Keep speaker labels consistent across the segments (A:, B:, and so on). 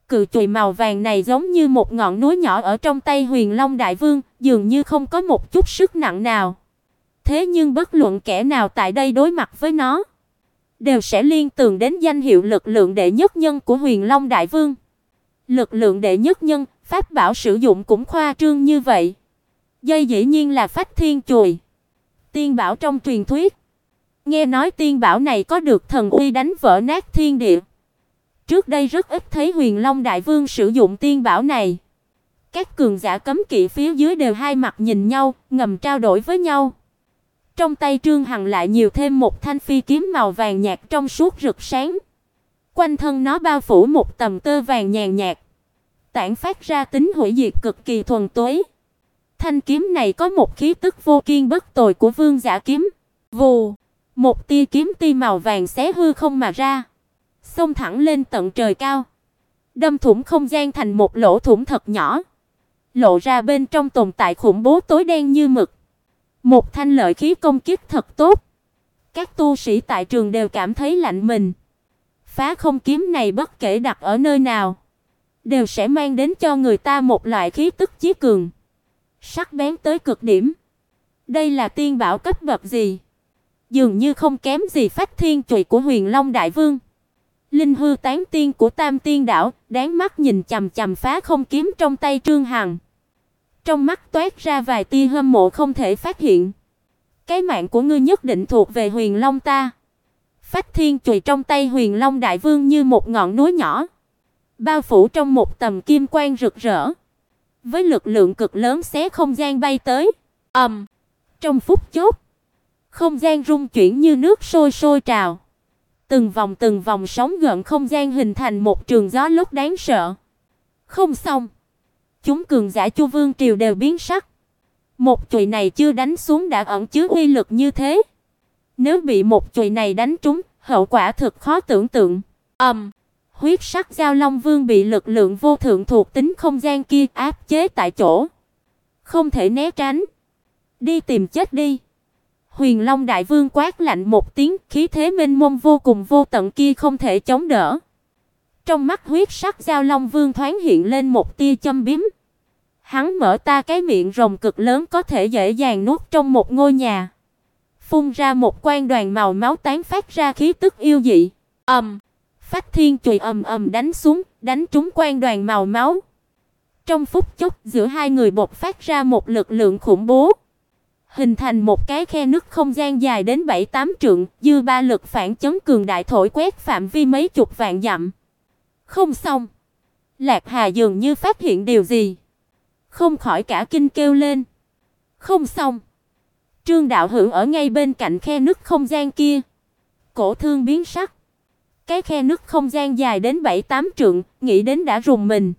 A: Cự chùy màu vàng này giống như một ngọn núi nhỏ ở trong tay Huyền Long Đại Vương, dường như không có một chút sức nặng nào. Thế nhưng bất luận kẻ nào tại đây đối mặt với nó, đều sẽ liên tưởng đến danh hiệu lực lượng đệ nhất nhân của Huyền Long Đại Vương. Lực lượng đệ nhất nhân, pháp bảo sử dụng cũng khoa trương như vậy. Dây dĩ nhiên là Phách Thiên chùy, tiên bảo trong truyền thuyết. Nghe nói tiên bảo này có được thần uy đánh vỡ nát thiên địa. Trước đây rất ít thấy Huyền Long Đại Vương sử dụng tiên bảo này. Các cường giả cấm kỵ phía dưới đều hai mặt nhìn nhau, ngầm trao đổi với nhau. Trong tay Trương Hằng lại nhiều thêm một thanh phi kiếm màu vàng nhạt trong suốt rực sáng. Quanh thân nó bao phủ một tầng tơ vàng nhàn nhạt, tản phát ra tính hủy diệt cực kỳ thuần túy. Thanh kiếm này có một khí tức vô kiên bất tồi của vương giả kiếm. Vù, một tia kiếm ti màu vàng xé hư không mà ra, xông thẳng lên tận trời cao, đâm thủng không gian thành một lỗ thủng thật nhỏ, lộ ra bên trong tồn tại khủng bố tối đen như mực. Một thanh lợi khí công kích thật tốt. Các tu sĩ tại trường đều cảm thấy lạnh mình. Phá không kiếm này bất kể đặt ở nơi nào, đều sẽ mang đến cho người ta một loại khí tức chí cường, sắc bén tới cực điểm. Đây là tiên bảo cấp bậc gì? Dường như không kém gì Phách Thiên chùy của Huyền Long Đại Vương. Linh hư tán tiên của Tam Tiên đảo đáng mắt nhìn chằm chằm phá không kiếm trong tay Trương Hằng. Trong mắt toát ra vài tia hâm mộ không thể phát hiện. Cái mạng của ngươi nhất định thuộc về Huyền Long ta. Phách Thiên chùy trong tay Huyền Long Đại Vương như một ngọn núi nhỏ, bao phủ trong một tầm kim quang rực rỡ, với lực lượng cực lớn xé không gian bay tới. Trong phút chốc, không gian rung chuyển như nước sôi sôi trào. Từng vòng sóng gợn không gian hình thành một trường gió lốc đáng sợ. Không xong, chúng cường giả Chu Vương triều đều biến sắc. Một chùy này chưa đánh xuống đã ẩn chứa uy lực như thế. Nếu bị một chùy này đánh trúng, hậu quả thực khó tưởng tượng. Huyết sắc Giao Long Vương bị lực lượng vô thượng thuộc tính không gian kia áp chế tại chỗ, không thể né tránh. Đi tìm chết đi. Huyền Long Đại Vương quát lạnh một tiếng, khí thế mênh mông vô cùng vô tận kia không thể chống đỡ. Trong mắt huyết sắc Giao Long Vương thoáng hiện lên một tia châm biếm. Hắn mở ta cái miệng rồng cực lớn có thể dễ dàng nuốt trong một ngôi nhà, phun ra một quang đoàn màu máu tán phát ra khí tức yêu dị. Phách Thiên chùy ầm ầm đánh xuống, đánh trúng quang đoàn màu máu. Trong phút chốc, giữa hai người bộc phát ra một lực lượng khủng bố, hình thành một cái khe nứt không gian dài đến 7-8 trượng, dư ba lực phản chấn cường đại thổi quét phạm vi mấy chục vạn dặm. Không xong. Lạc Hà dường như phát hiện điều gì, không khỏi cả kinh kêu lên. Không xong. Trương đạo hữu ở ngay bên cạnh khe nứt không gian kia, cổ thương biến sắc. Cái khe nứt không gian dài đến 7-8 trượng, nghĩ đến đã rùng mình.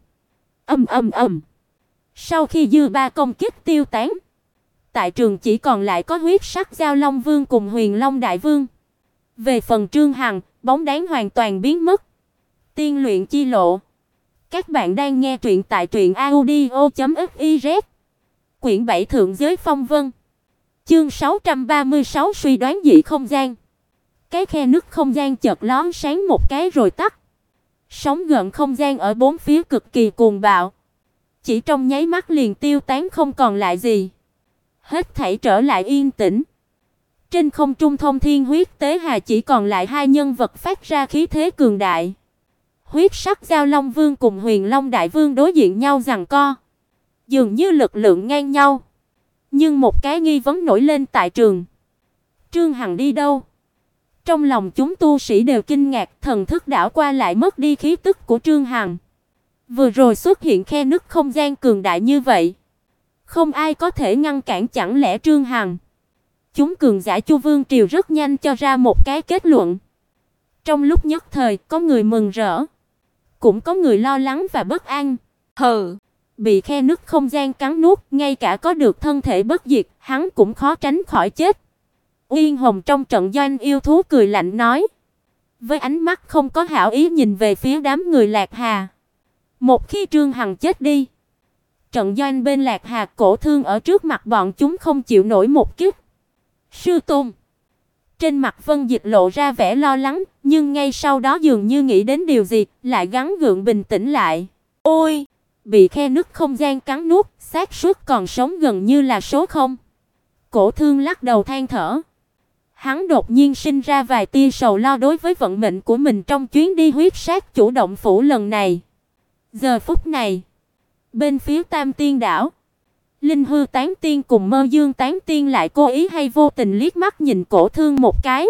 A: Sau khi dư ba công kích tiêu tán, tại trường chỉ còn lại có huyết sắc Giao Long Vương cùng Huyền Long Đại Vương. Về phần Trương Hằng, bóng dáng hoàn toàn biến mất. Tiên luyện chi lộ. Các bạn đang nghe truyện tại truyệnaudio.fiz. Quyển 7 Thượng giới phong vân. Chương 636 suy đoán dị không gian. Cái khe nứt không gian chợt lóe sáng một cái rồi tắt. Sóng gợn không gian ở bốn phía cực kỳ cuồng bạo, chỉ trong nháy mắt liền tiêu tán không còn lại gì. Hết thảy trở lại yên tĩnh. Trên không trung thông thiên huyết tế hà chỉ còn lại hai nhân vật phát ra khí thế cường đại. Huyết sắc Giao Long Vương cùng Huyền Long Đại Vương đối diện nhau giằng co, dường như lực lượng ngang nhau. Nhưng một cái nghi vấn nổi lên tại trường. Trương Hằng đi đâu? Trong lòng chúng tu sĩ đều kinh ngạc, thần thức đảo qua lại mất đi khí tức của Trương Hằng. Vừa rồi xuất hiện khe nứt không gian cường đại như vậy, không ai có thể ngăn cản, chẳng lẽ Trương Hằng? Chúng cường giả Chu Vương triều rất nhanh cho ra một cái kết luận. Trong lúc nhất thời, có người mừng rỡ, cũng có người lo lắng và bất an. Bị khe nứt không gian cắn nuốt, ngay cả có được thân thể bất diệt, hắn cũng khó tránh khỏi chết. Uyên Hồng trong trận doanh yêu thú cười lạnh nói, với ánh mắt không có hảo ý nhìn về phía đám người Lạc Hà. Một khi Trương Hằng chết đi, trận doanh bên Lạc Hà cổ thương ở trước mặt bọn chúng không chịu nổi một kích. Sư tôn, Trên mặt Vân Dịch lộ ra vẻ lo lắng, nhưng ngay sau đó dường như nghĩ đến điều gì, lại gắng gượng bình tĩnh lại. Ôi, bị khe nứt không gian cắn nuốt, xác suất còn sống gần như là số không. Cổ Thương lắc đầu than thở. Hắn đột nhiên sinh ra vài tia sầu lo đối với vận mệnh của mình trong chuyến đi huyết sát chủ động phủ lần này. Giờ phút này, bên phía Tam Tiên đảo, Linh Hư Tán Tiên cùng Mơ Dương Tán Tiên lại cố ý hay vô tình liếc mắt nhìn Cổ Thương một cái.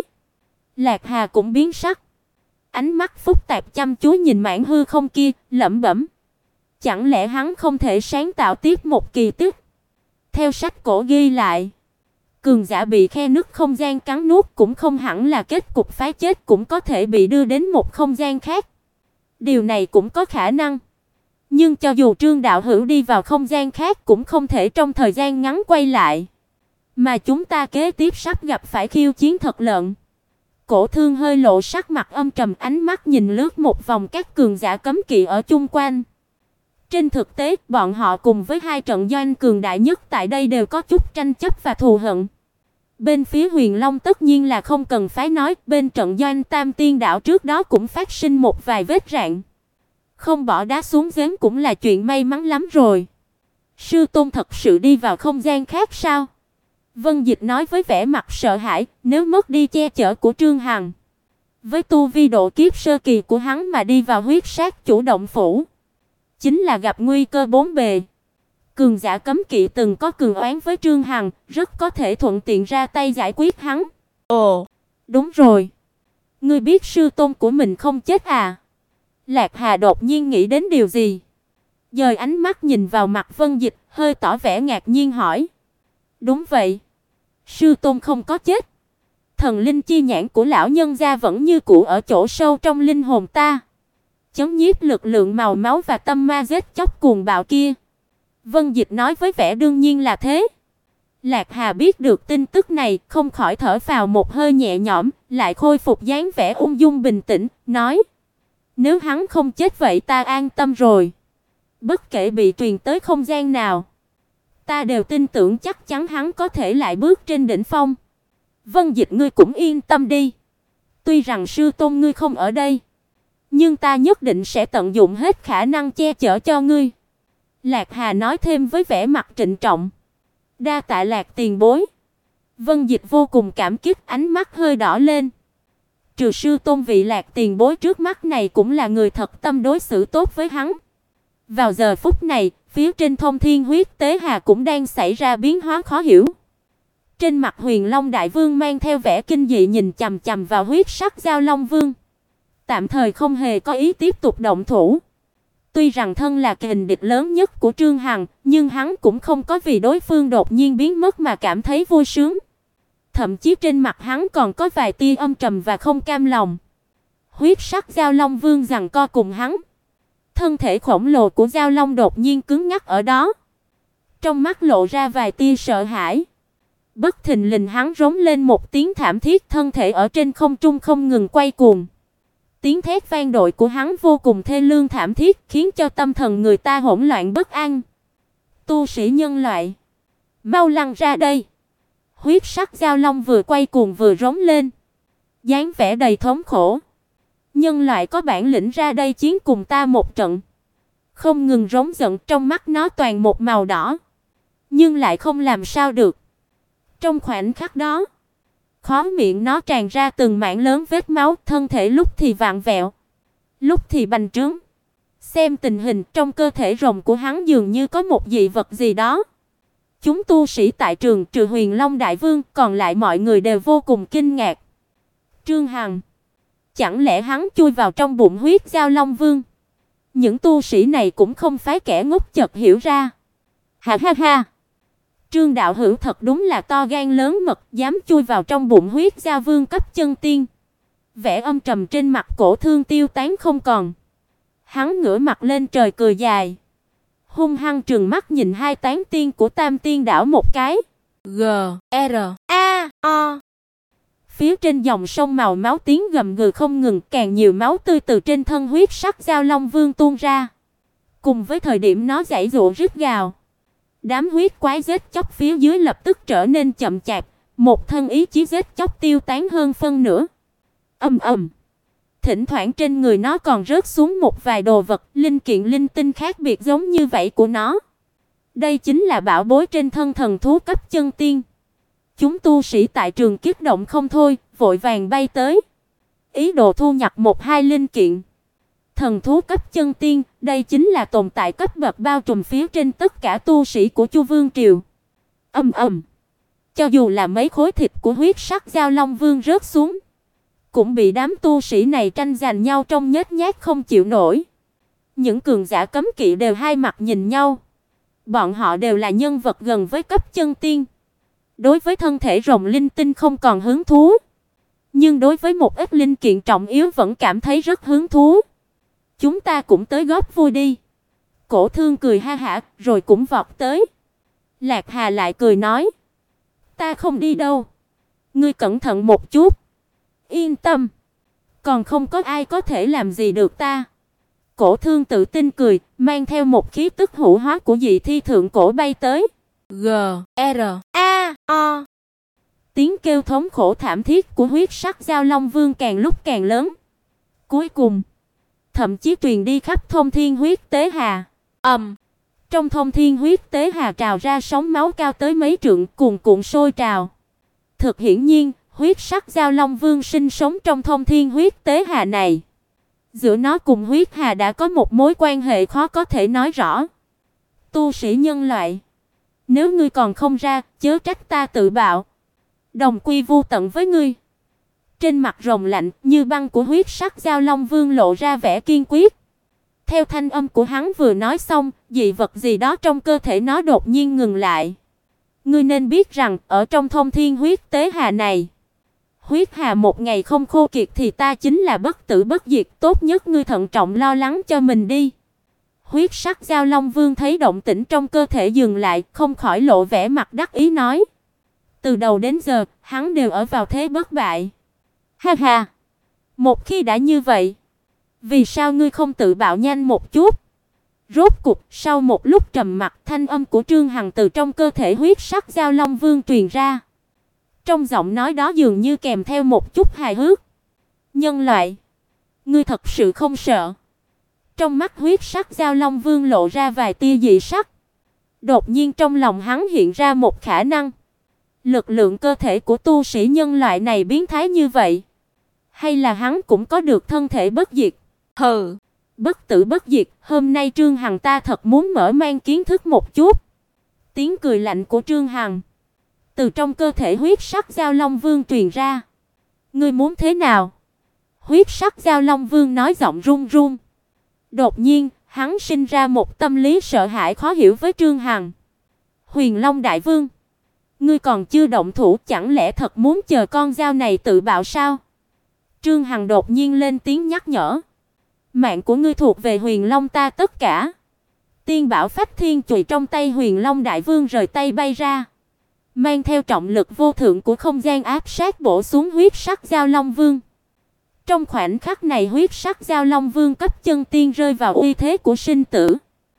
A: Lạc Hà cũng biến sắc, ánh mắt phức tạp chăm chú nhìn mảng hư không kia, lẩm bẩm: chẳng lẽ hắn không thể sáng tạo tiếp một kỳ tích? Theo sách cổ ghi lại, cường giả bị khe nứt không gian cắn nuốt cũng không hẳn là kết cục phái chết, cũng có thể bị đưa đến một không gian khác. Điều này cũng có khả năng. Nhưng cho dù Trương đạo hữu đi vào không gian khác cũng không thể trong thời gian ngắn quay lại. Mà chúng ta kế tiếp sắp gặp phải khiêu chiến thật lận. Cổ Thương hơi lộ sắc mặt âm trầm, ánh mắt nhìn lướt một vòng các cường giả cấm kỵ ở chung quanh. Trên thực tế, bọn họ cùng với hai trận doanh cường đại nhất tại đây đều có chút tranh chấp và thù hận. Bên phía Huyền Long tất nhiên là không cần phải nói, bên trận doanh Tam Tiên đảo trước đó cũng phát sinh một vài vết rạn. Không bỏ đá xuống giếng cũng là chuyện may mắn lắm rồi. Sư tôn thật sự đi vào không gian khác sao? Vân Dịch nói với vẻ mặt sợ hãi, nếu mất đi che chở của Trương Hằng, với tu vi độ kiếp sơ kỳ của hắn mà đi vào huyết sát chủ động phủ, chính là gặp nguy cơ bốn bề. Cường giả cấm kỵ từng có cường oán với Trương Hằng, rất có thể thuận tiện ra tay giải quyết hắn. Ồ, đúng rồi. Ngươi biết sư tôn của mình không chết à? Lạc Hà đột nhiên nghĩ đến điều gì, dời ánh mắt nhìn vào mặt Vân Dịch, hơi tỏ vẻ ngạc nhiên hỏi. Đúng vậy, sư tôn không có chết. Thần linh chi nhãn của lão nhân gia vẫn như cũ ở chỗ sâu trong linh hồn ta, chấn nhiếp lực lượng màu máu và tâm ma giết chóc cuồng bạo kia. Vân Dịch nói với vẻ đương nhiên là thế. Lạc Hà biết được tin tức này, không khỏi thở phào một hơi nhẹ nhõm, lại khôi phục dáng vẻ ung dung bình tĩnh, nói: nếu hắn không chết vậy ta an tâm rồi. Bất kể bị truyền tới không gian nào, ta đều tin tưởng chắc chắn hắn có thể lại bước trên đỉnh phong. Vân Dịch, ngươi cũng yên tâm đi. Tuy rằng sư tôn ngươi không ở đây, nhưng ta nhất định sẽ tận dụng hết khả năng che chở cho ngươi. Lạc Hà nói thêm với vẻ mặt trịnh trọng. Đa tạ Lạc tiền bối. Vân Dịch vô cùng cảm kích, ánh mắt hơi đỏ lên. Trừ sư tôn, vị Lạc tiền bối trước mắt này cũng là người thật tâm đối xử tốt với hắn. Vào giờ phút này, phía trên Thông Thiên Huyết Tế Hà cũng đang xảy ra biến hóa khó hiểu. Trên mặt Huyền Long Đại Vương mang theo vẻ kinh dị nhìn chằm chằm vào huyết sắc Giao Long Vương, tạm thời không hề có ý tiếp tục động thủ. Tuy rằng thân là kình địch lớn nhất của Trương Hằng, nhưng hắn cũng không có vì đối phương đột nhiên biến mất mà cảm thấy vui sướng. Thậm chí trên mặt hắn còn có vài tia âm trầm và không cam lòng. Huyết sắc Giao Long Vương giằng co cùng hắn. Thân thể khổng lồ của Giao Long đột nhiên cứng ngắc ở đó, trong mắt lộ ra vài tia sợ hãi. Bất thình lình hắn rống lên một tiếng thảm thiết, thân thể ở trên không trung không ngừng quay cuồng. Tiếng thét vang dội của hắn vô cùng thê lương thảm thiết, khiến cho tâm thần người ta hỗn loạn bất an. Tu sĩ nhân loại, mau lăn ra đây! Huyết sắc Giao Long vừa quay cuồng vừa rống lên, dáng vẻ đầy thống khổ. Nhân loại có bản lĩnh ra đây chiến cùng ta một trận! Không ngừng rống giận, trong mắt nó toàn một màu đỏ, nhưng lại không làm sao được. Trong khoảnh khắc đó, khóe miệng nó tràn ra từng mảng lớn vết máu, thân thể lúc thì vặn vẹo, lúc thì bành trướng. Xem tình hình trong cơ thể rồng của hắn dường như có một dị vật gì đó. Chúng tu sĩ tại trường trừ Huyền Long Đại Vương, còn lại mọi người đều vô cùng kinh ngạc. Trương Hằng, chẳng lẽ hắn chui vào trong bụng huyết Giao Long Vương? Những tu sĩ này cũng không phải kẻ ngốc, chợt hiểu ra. Ha ha ha! Trương đạo hữu thật đúng là to gan lớn mật, dám chui vào trong bụng huyết Giao Vương cấp chân tiên. Vẻ âm trầm trên mặt Cổ Thương tiêu tán không còn. Hắn ngửa mặt lên trời cười dài, hung hăng trừng mắt nhìn hai tán tiên của Tam Tiên đảo một cái. G-R-A-O. Phía trên dòng sông màu máu tiếng gầm gừ không ngừng, càng nhiều máu tươi từ trên thân huyết sắc Giao Long Vương tuôn ra. Cùng với thời điểm nó giãy giụa rít gào, đám huyết quái giết chóc phía dưới lập tức trở nên chậm chạp, một thân ý chí giết chóc tiêu tán hơn phân nửa. Ầm ầm. Thỉnh thoảng trên người nó còn rớt xuống một vài đồ vật, linh kiện linh tinh khác biệt giống như vậy của nó. Đây chính là bảo bối trên thân thần thú cấp chân tiên. Chúng tu sĩ tại trường kích động không thôi, vội vàng bay tới, ý đồ thu nhặt một hai linh kiện. Thần thú cấp chân tiên, đây chính là tồn tại cấp bậc bao trùm phía trên tất cả tu sĩ của Chu Vương triều. Ầm ầm. Cho dù là mấy khối thịt của huyết sắc giao long vương rớt xuống, cũng bị đám tu sĩ này tranh giành nhau trong nhếch nhác không chịu nổi. Những cường giả cấm kỵ đều hai mặt nhìn nhau. Bọn họ đều là nhân vật gần với cấp chân tiên. Đối với thân thể rồng linh tinh không còn hứng thú, nhưng đối với một ít linh kiện trọng yếu vẫn cảm thấy rất hứng thú. Chúng ta cũng tới góp vui đi. Cổ Thương cười ha hả, rồi cũng vọt tới. Lạc Hà lại cười nói, ta không đi đâu. Ngươi cẩn thận một chút. Yên tâm, còn không có ai có thể làm gì được ta. Cổ Thương tự tin cười, mang theo một khí tức hữu hóa của dị thi thượng cổ bay tới. G R A O. Tiếng kêu thống khổ thảm thiết của huyết sắc giao long vương càng lúc càng lớn. Cuối cùng, thậm chí truyền đi khắp Thông Thiên huyết tế hà. Trong Thông Thiên huyết tế hà trào ra sóng máu cao tới mấy trượng, cuồn cuộn sôi trào. Thực hiển nhiên, huyết sắc giao long vương sinh sống trong Thông Thiên huyết tế hà này. Giữa nó cùng huyết hà đã có một mối quan hệ khó có thể nói rõ. Tu sĩ nhân loại, nếu ngươi còn không ra, chớ trách ta tự bạo. Đồng quy vu tận với ngươi. Trên mặt rồng lạnh như băng của huyết sắc giao long vương lộ ra vẻ kiên quyết. Theo thanh âm của hắn vừa nói xong, dị vật gì đó trong cơ thể nó đột nhiên ngừng lại. Ngươi nên biết rằng, ở trong Thông Thiên huyết tế hà này, huyết hà một ngày không khô kiệt thì ta chính là bất tử bất diệt, tốt nhất ngươi thận trọng lo lắng cho mình đi. Huyết sắc giao long vương thấy động tĩnh trong cơ thể dừng lại, không khỏi lộ vẻ mặt đắc ý nói, từ đầu đến giờ, hắn đều ở vào thế bất bại. Ha ha, một khi đã như vậy, vì sao ngươi không tự bạo nhanh một chút? Rốt cục, sau một lúc trầm mặc, thanh âm của Trương Hằng từ trong cơ thể huyết sắc giao long vương truyền ra. Trong giọng nói đó dường như kèm theo một chút hài hước. Nhân loại, ngươi thật sự không sợ? Trong mắt huyết sắc giao long vương lộ ra vài tia dị sắc. Đột nhiên trong lòng hắn hiện ra một khả năng. Lực lượng cơ thể của tu sĩ nhân loại này biến thái như vậy, hay là hắn cũng có được thân thể bất diệt? Hừ, bất tử bất diệt, hôm nay Trương Hằng ta thật muốn mở mang kiến thức một chút. Tiếng cười lạnh của Trương Hằng từ trong cơ thể huyết sắc giao long vương truyền ra. Ngươi muốn thế nào? Huyết sắc giao long vương nói giọng run run. Đột nhiên, hắn sinh ra một tâm lý sợ hãi khó hiểu với Trương Hằng. Huyền Long đại vương, ngươi còn chưa động thủ, chẳng lẽ thật muốn chờ con dao này tự bạo sao? Trương Hằng đột nhiên lên tiếng nhắc nhở. Mạng của ngươi thuộc về Huyền Long ta tất cả. Tiên bảo phách thiên chùy trong tay Huyền Long đại vương rời tay bay ra, mang theo trọng lực vô thượng của không gian áp sát bổ xuống huyết sắc giao long vương. Trong khoảnh khắc này, huyết sắc giao long vương cấp chân tiên rơi vào uy thế của sinh tử.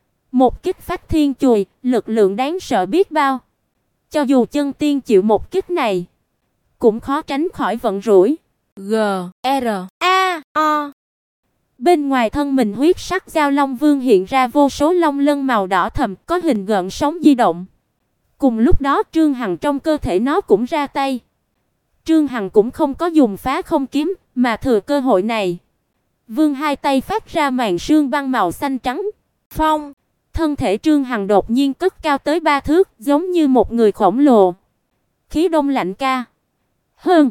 A: Một kích phách thiên chùy, lực lượng đáng sợ biết bao. Cho dù chân tiên chịu một kích này, cũng khó tránh khỏi vận rủi. G R A O. Bên ngoài thân mình huyết sắc giao long vương hiện ra vô số long lân màu đỏ thẫm, có hình gợn sóng di động. Cùng lúc đó, Trương Hằng trong cơ thể nó cũng ra tay. Trương Hằng cũng không có dùng phá không kiếm, mà thừa cơ hội này, vươn hai tay phát ra màn sương băng màu xanh trắng. Phong, thân thể Trương Hằng đột nhiên cất cao tới 3 thước, giống như một người khổng lồ. Khí đông lạnh ca. Hơn.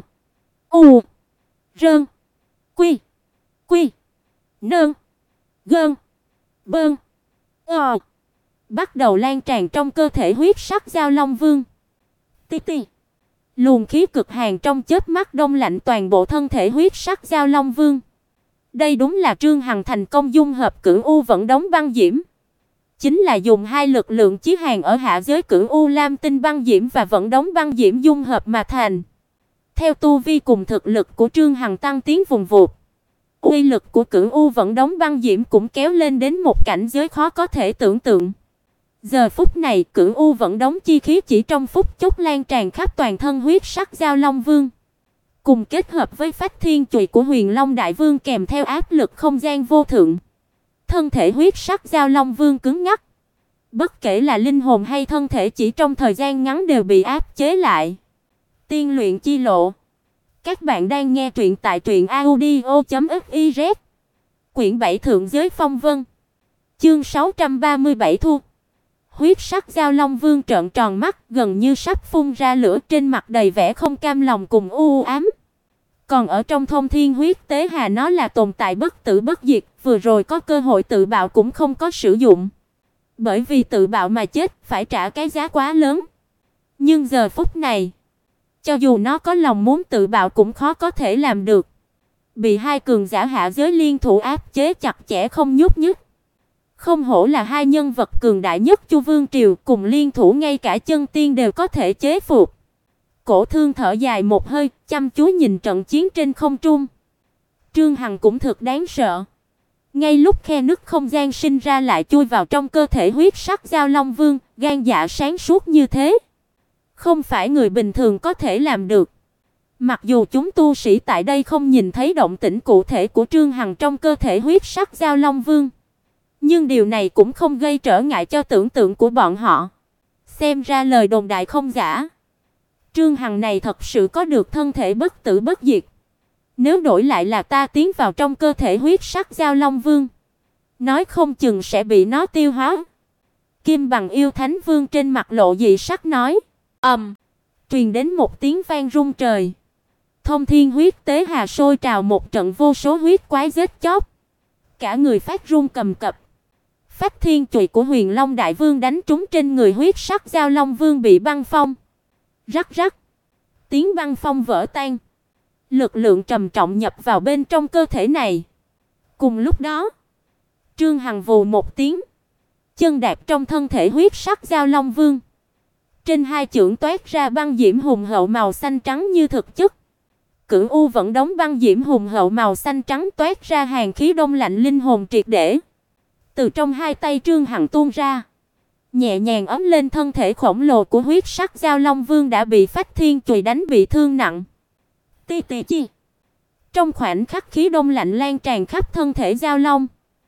A: U. Rơn. Quy. Quy. Nơn. Gơn. Bơn. Ờ. Bắt đầu lan tràn trong cơ thể huyết sắc giao long vương. Ti ti. Luồng khí cực hàn trong chớp mắt đông lạnh toàn bộ thân thể huyết sắc giao long vương. Đây đúng là Trương Hằng thành công dung hợp Cửu U Vận Đống Băng Diễm. Chính là dùng hai lực lượng chí hàn ở hạ giới Cửu U Lam Tinh Băng Diễm và Vận Đống Băng Diễm dung hợp mà thành. Theo tu vi cùng thực lực của Trương Hằng tăng tiến vùng vụt, uy lực của Cửu U Vận Đống Băng Diễm cũng kéo lên đến một cảnh giới khó có thể tưởng tượng. Giờ phút này, Cửu U Vận Đống chi khí chỉ trong phút chốc lan tràn khắp toàn thân huyết sắc Giao Long Vương, cùng kết hợp với phách thiên chùy của Huyền Long Đại Vương kèm theo áp lực không gian vô thượng. Thân thể huyết sắc Giao Long Vương cứng ngắc, bất kể là linh hồn hay thân thể chỉ trong thời gian ngắn đều bị áp chế lại. Tiên luyện chi lộ. Các bạn đang nghe truyện tại truyệnaudio.fiz. Quyển 7 Thượng giới phong vân. Chương 637 thu. Huyết sắc Giao Long Vương trợn tròn mắt, gần như sắp phun ra lửa, trên mặt đầy vẻ không cam lòng cùng u ám. Còn ở trong Thông Thiên Huyết Tế Hà nó là tồn tại bất tử bất diệt, vừa rồi có cơ hội tự bạo cũng không có sử dụng. Bởi vì tự bạo mà chết phải trả cái giá quá lớn. Nhưng giờ phút này, cho dù nó có lòng muốn tự bạo cũng khó có thể làm được. Bị hai cường giả hạ giới liên thủ áp chế chặt chẽ không nhúc nhích. Không hổ là hai nhân vật cường đại nhất Chu Vương triều, cùng liên thủ ngay cả chân tiên đều có thể chế phục. Cổ Thương thở dài một hơi, chăm chú nhìn trận chiến trên không trung. Trương Hằng cũng thực đáng sợ. Ngay lúc khe nứt không gian sinh ra lại chui vào trong cơ thể huyết sắc Giao Long Vương, gan dạ sáng suốt như thế, không phải người bình thường có thể làm được. Mặc dù chúng tu sĩ tại đây không nhìn thấy động tĩnh cụ thể của Trương Hằng trong cơ thể huyết sắc Giao Long Vương, nhưng điều này cũng không gây trở ngại cho tưởng tượng của bọn họ. Xem ra lời đồn đại không giả. Trương Hằng này thật sự có được thân thể bất tử bất diệt. Nếu đổi lại là ta tiến vào trong cơ thể huyết sắc Giao Long Vương, nói không chừng sẽ bị nó tiêu hóa. Kim Bằng Yêu Thánh Vương trên mặt lộ dị sắc nói. Truyền đến một tiếng vang rung trời. Thông Thiên Huyết Tế Hà sôi trào một trận, vô số huyết quái giết chóc. Cả người phát run cầm cập. Phách thiên chùy của Huyền Long Đại Vương đánh trúng trên người huyết sắc Giao Long Vương bị băng phong. Rắc rắc. Tiếng băng phong vỡ tan. Lực lượng trầm trọng nhập vào bên trong cơ thể này. Cùng lúc đó, Trương Hằng vù một tiếng, chân đạp trong thân thể huyết sắc Giao Long Vương. Trên hai chưởng toát ra băng diễm hùng hậu màu xanh trắng như thực chất. Cửu U vẫn đóng băng diễm hùng hậu màu xanh trắng toát ra hàn khí đông lạnh linh hồn triệt để. Từ trong hai tay Trương Hằng tuôn ra, nhẹ nhàng ấm lên thân thể khổng lồ của huyết sắc Giao Long Vương đã bị phách thiên chùy đánh bị thương nặng. Ti ti chi. Trong khoảnh khắc khí đông lạnh lan tràn khắp thân thể Giao Long.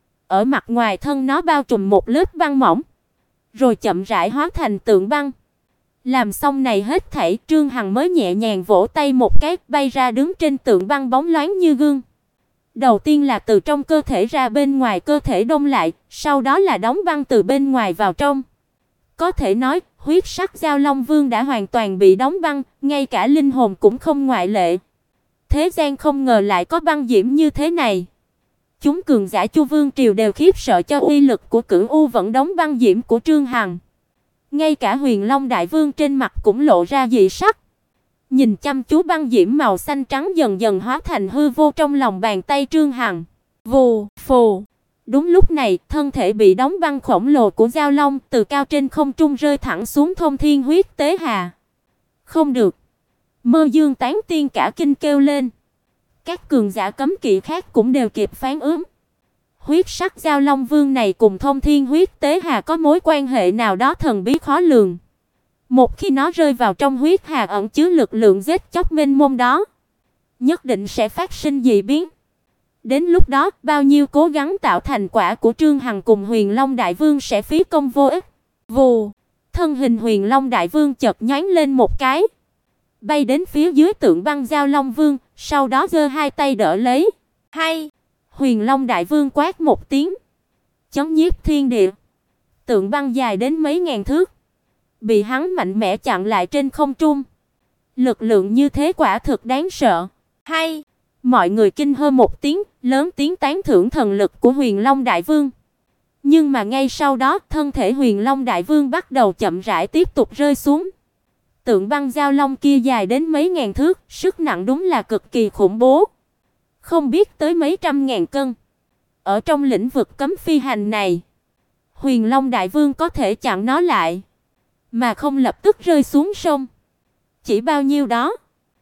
A: Ở mặt ngoài thân nó bao trùm một lớp băng mỏng, rồi chậm rãi hóa thành tượng băng. Làm xong này hết thảy, Trương Hằng mới nhẹ nhàng vỗ tay một cái, bay ra đứng trên tượng băng bóng loáng như gương. Đầu tiên là từ trong cơ thể ra bên ngoài cơ thể đông lại, sau đó là đóng băng từ bên ngoài vào trong. Có thể nói, huyết sắc Giao Long Vương đã hoàn toàn bị đóng băng, ngay cả linh hồn cũng không ngoại lệ. Thế gian không ngờ lại có băng diễm như thế này. Chúng cường giả Chu Vương triều đều khiếp sợ cho uy lực của Cửu U vẫn đóng băng diễm của Trương Hằng. Ngay cả Huyền Long Đại Vương trên mặt cũng lộ ra dị sắc. Nhìn chăm chú băng diễm màu xanh trắng dần dần hóa thành hư vô trong lòng bàn tay Trương Hằng. Vù, phù. Đúng lúc này, thân thể bị đóng băng khổng lồ của Giao Long từ cao trên không trung rơi thẳng xuống Thông Thiên Huyết Tế Hà. Không được. Mơ Dương Tán Tiên cả kinh kêu lên. Các cường giả cấm kỵ khác cũng đều kịp phản ứng. Huyết sắc Giao Long Vương này cùng Thông Thiên Huyết Tế Hà có mối quan hệ nào đó thần bí khó lường. Một khi nó rơi vào trong huyết hà ẩn chứa lực lượng giết chóc mênh mông đó, nhất định sẽ phát sinh dị biến. Đến lúc đó, bao nhiêu cố gắng tạo thành quả của Trương Hằng cùng Huyền Long Đại Vương sẽ phí công vô ích. Vù, thân hình Huyền Long Đại Vương chợt nhoáng lên một cái, bay đến phía dưới tượng băng Giao Long Vương, sau đó giơ hai tay đỡ lấy. Hay! Huyền Long Đại Vương quát một tiếng, chấn nhiếp thiên địa. Tượng băng dài đến mấy ngàn thước, bị hắn mạnh mẽ chặn lại trên không trung. Lực lượng như thế quả thực đáng sợ. Hay! Mọi người kinh hô một tiếng, lớn tiếng tán thưởng thần lực của Huyền Long Đại Vương. Nhưng mà ngay sau đó, thân thể Huyền Long Đại Vương bắt đầu chậm rãi tiếp tục rơi xuống. Tượng băng Giao Long kia dài đến mấy ngàn thước, sức nặng đúng là cực kỳ khủng bố. Không biết tới mấy trăm ngàn cân. Ở trong lĩnh vực cấm phi hành này, Huyền Long Đại Vương có thể chặn nó lại, mà không lập tức rơi xuống sông. Chỉ bao nhiêu đó,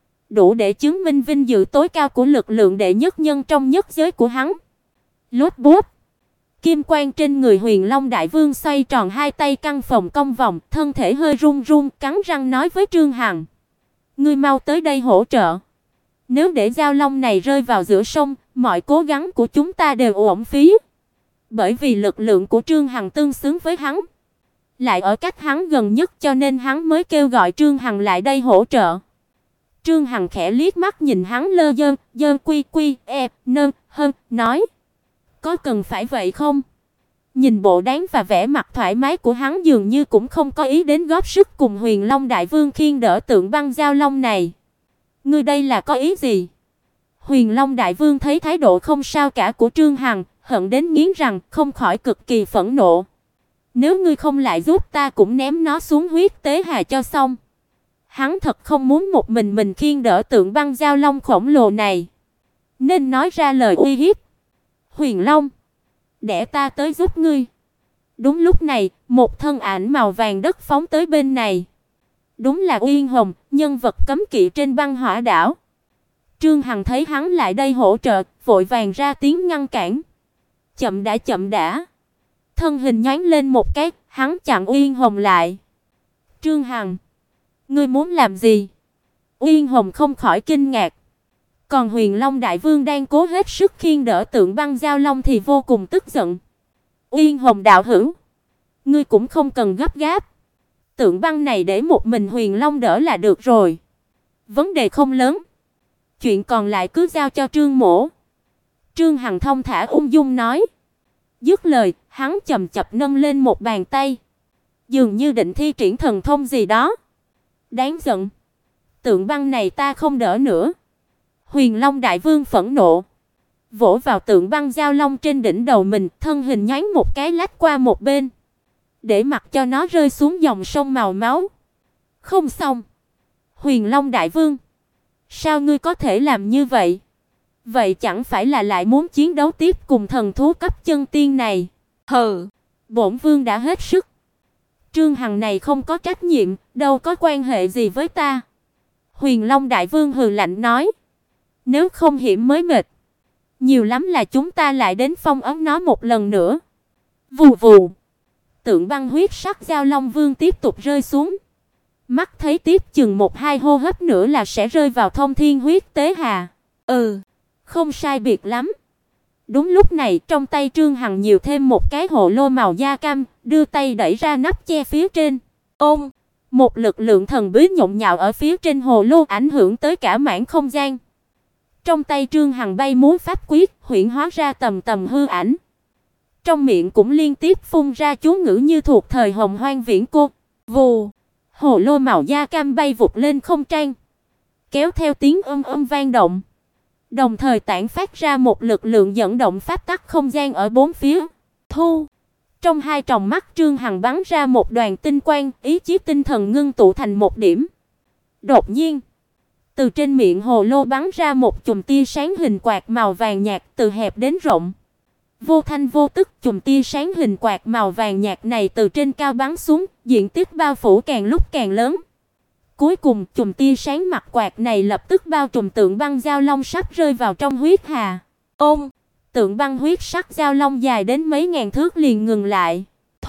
A: đủ để chứng minh vinh dự tối cao của lực lượng đệ nhất nhân trong nhất giới của hắn. Lốt bút. Kim quang trên người Huyền Long Đại Vương xoay tròn, hai tay căng phồng cong vòng, thân thể hơi run run, cắn răng nói với Trương Hằng: "Ngươi mau tới đây hỗ trợ. Nếu để dao long này rơi vào giữa sông, mọi cố gắng của chúng ta đều uổng phí." Bởi vì lực lượng của Trương Hằng tương xứng với hắn, lại ở cách hắn gần nhất, cho nên hắn mới kêu gọi Trương Hằng lại đây hỗ trợ. Trương Hằng khẽ liếc mắt nhìn hắn lơ dơ, dơ quy quy, nơ, hơn, nói: "Có cần phải vậy không?" Nhìn bộ dáng và vẻ mặt thoải mái của hắn, dường như cũng không có ý đến góp sức cùng Huyền Long Đại Vương khiêng đỡ tượng băng giao long này. "Ngươi đây là có ý gì?" Huyền Long Đại Vương thấy thái độ không sao cả của Trương Hằng, hận đến nghiến răng, không khỏi cực kỳ phẫn nộ. "Nếu ngươi không lại giúp ta cũng ném nó xuống huyết tế hà cho xong." Hắn thật không muốn một mình khiêng đỡ tượng băng giao long khổng lồ này, nên nói ra lời uy hiếp. "Huyền Long, để ta tới giúp ngươi." Đúng lúc này, một thân ảnh màu vàng đất phóng tới bên này. Đúng là Uyên Hồng, nhân vật cấm kỵ trên băng hỏa đảo. Trương Hằng thấy hắn lại đây hỗ trợ, vội vàng ra tiếng ngăn cản. Chậm đã." Thân hình nhoáng lên một cái, hắn chặn Uyên Hồng lại. "Trương Hằng, ngươi muốn làm gì?" Uyên Hồng không khỏi kinh ngạc. Còn Huyền Long Đại Vương đang cố hết sức khiêng đỡ tượng băng giao long thì vô cùng tức giận. "Uyên Hồng đạo hữu, ngươi cũng không cần gấp gáp. Tượng băng này để một mình Huyền Long đỡ là được rồi. Vấn đề không lớn. Chuyện còn lại cứ giao cho Trương mỗ." Trương Hằng thông thả ung dung nói. Dứt lời, hắn chậm chạp nâng lên một bàn tay, dường như định thi triển thần thông gì đó. "Đáng giận, tượng băng này ta không đỡ nữa." Huyền Long Đại Vương phẫn nộ, vỗ vào tượng băng giao long trên đỉnh đầu mình, thân hình nhoáng một cái lách qua một bên, để mặc cho nó rơi xuống dòng sông màu máu. "Không xong." "Huyền Long Đại Vương, sao ngươi có thể làm như vậy? Vậy chẳng phải là lại muốn chiến đấu tiếp cùng thần thú cấp chân tiên này?" "Hừ, bổn vương đã hết sức. Trương Hằng này không có trách nhiệm, đâu có quan hệ gì với ta." Huyền Long Đại Vương hừ lạnh nói. "Nếu không hiểm mới mệt. Nhiều lắm là chúng ta lại đến phong ấn nó một lần nữa." Vù vù, tượng băng huyết sắc giao long vương tiếp tục rơi xuống. Mắt thấy tiếp chừng 1-2 hô hấp nữa là sẽ rơi vào thông thiên huyết tế hà. Không sai biệt lắm. Đúng lúc này, trong tay Trương Hằng nhiều thêm một cái hồ lô màu da cam, đưa tay đẩy ra nắp che phía trên. Một lực lượng thần bí nhộn nhạo ở phía trên hồ lô ảnh hưởng tới cả mảng không gian. Trong tay Trương Hằng bay múa pháp quyết, huyễn hóa ra tầm tầm hư ảnh. Trong miệng cũng liên tiếp phun ra chú ngữ như thuộc thời Hồng Hoang viễn cổ. Vù, hồ lô màu da cam bay vụt lên không trung, kéo theo tiếng vang động, đồng thời tản phát ra một lực lượng dẫn động pháp tắc không gian ở bốn phía. Trong hai tròng mắt Trương Hằng bắn ra một đoàn tinh quang, ý chí tinh thần ngưng tụ thành một điểm. Đột nhiên, từ trên miệng hồ lô bắn ra một chùm tia sáng hình quạt màu vàng nhạt từ hẹp đến rộng. Vô thanh vô tức, chùm tia sáng hình quạt màu vàng nhạt này từ trên cao bắn xuống, diện tích bao phủ càng lúc càng lớn. Cuối cùng, chùm tia sáng mặt quạt này lập tức bao trùm tượng băng giao long sắp rơi vào trong huyết hà. Tượng băng huyết sắc giao long dài đến mấy ngàn thước liền ngừng lại.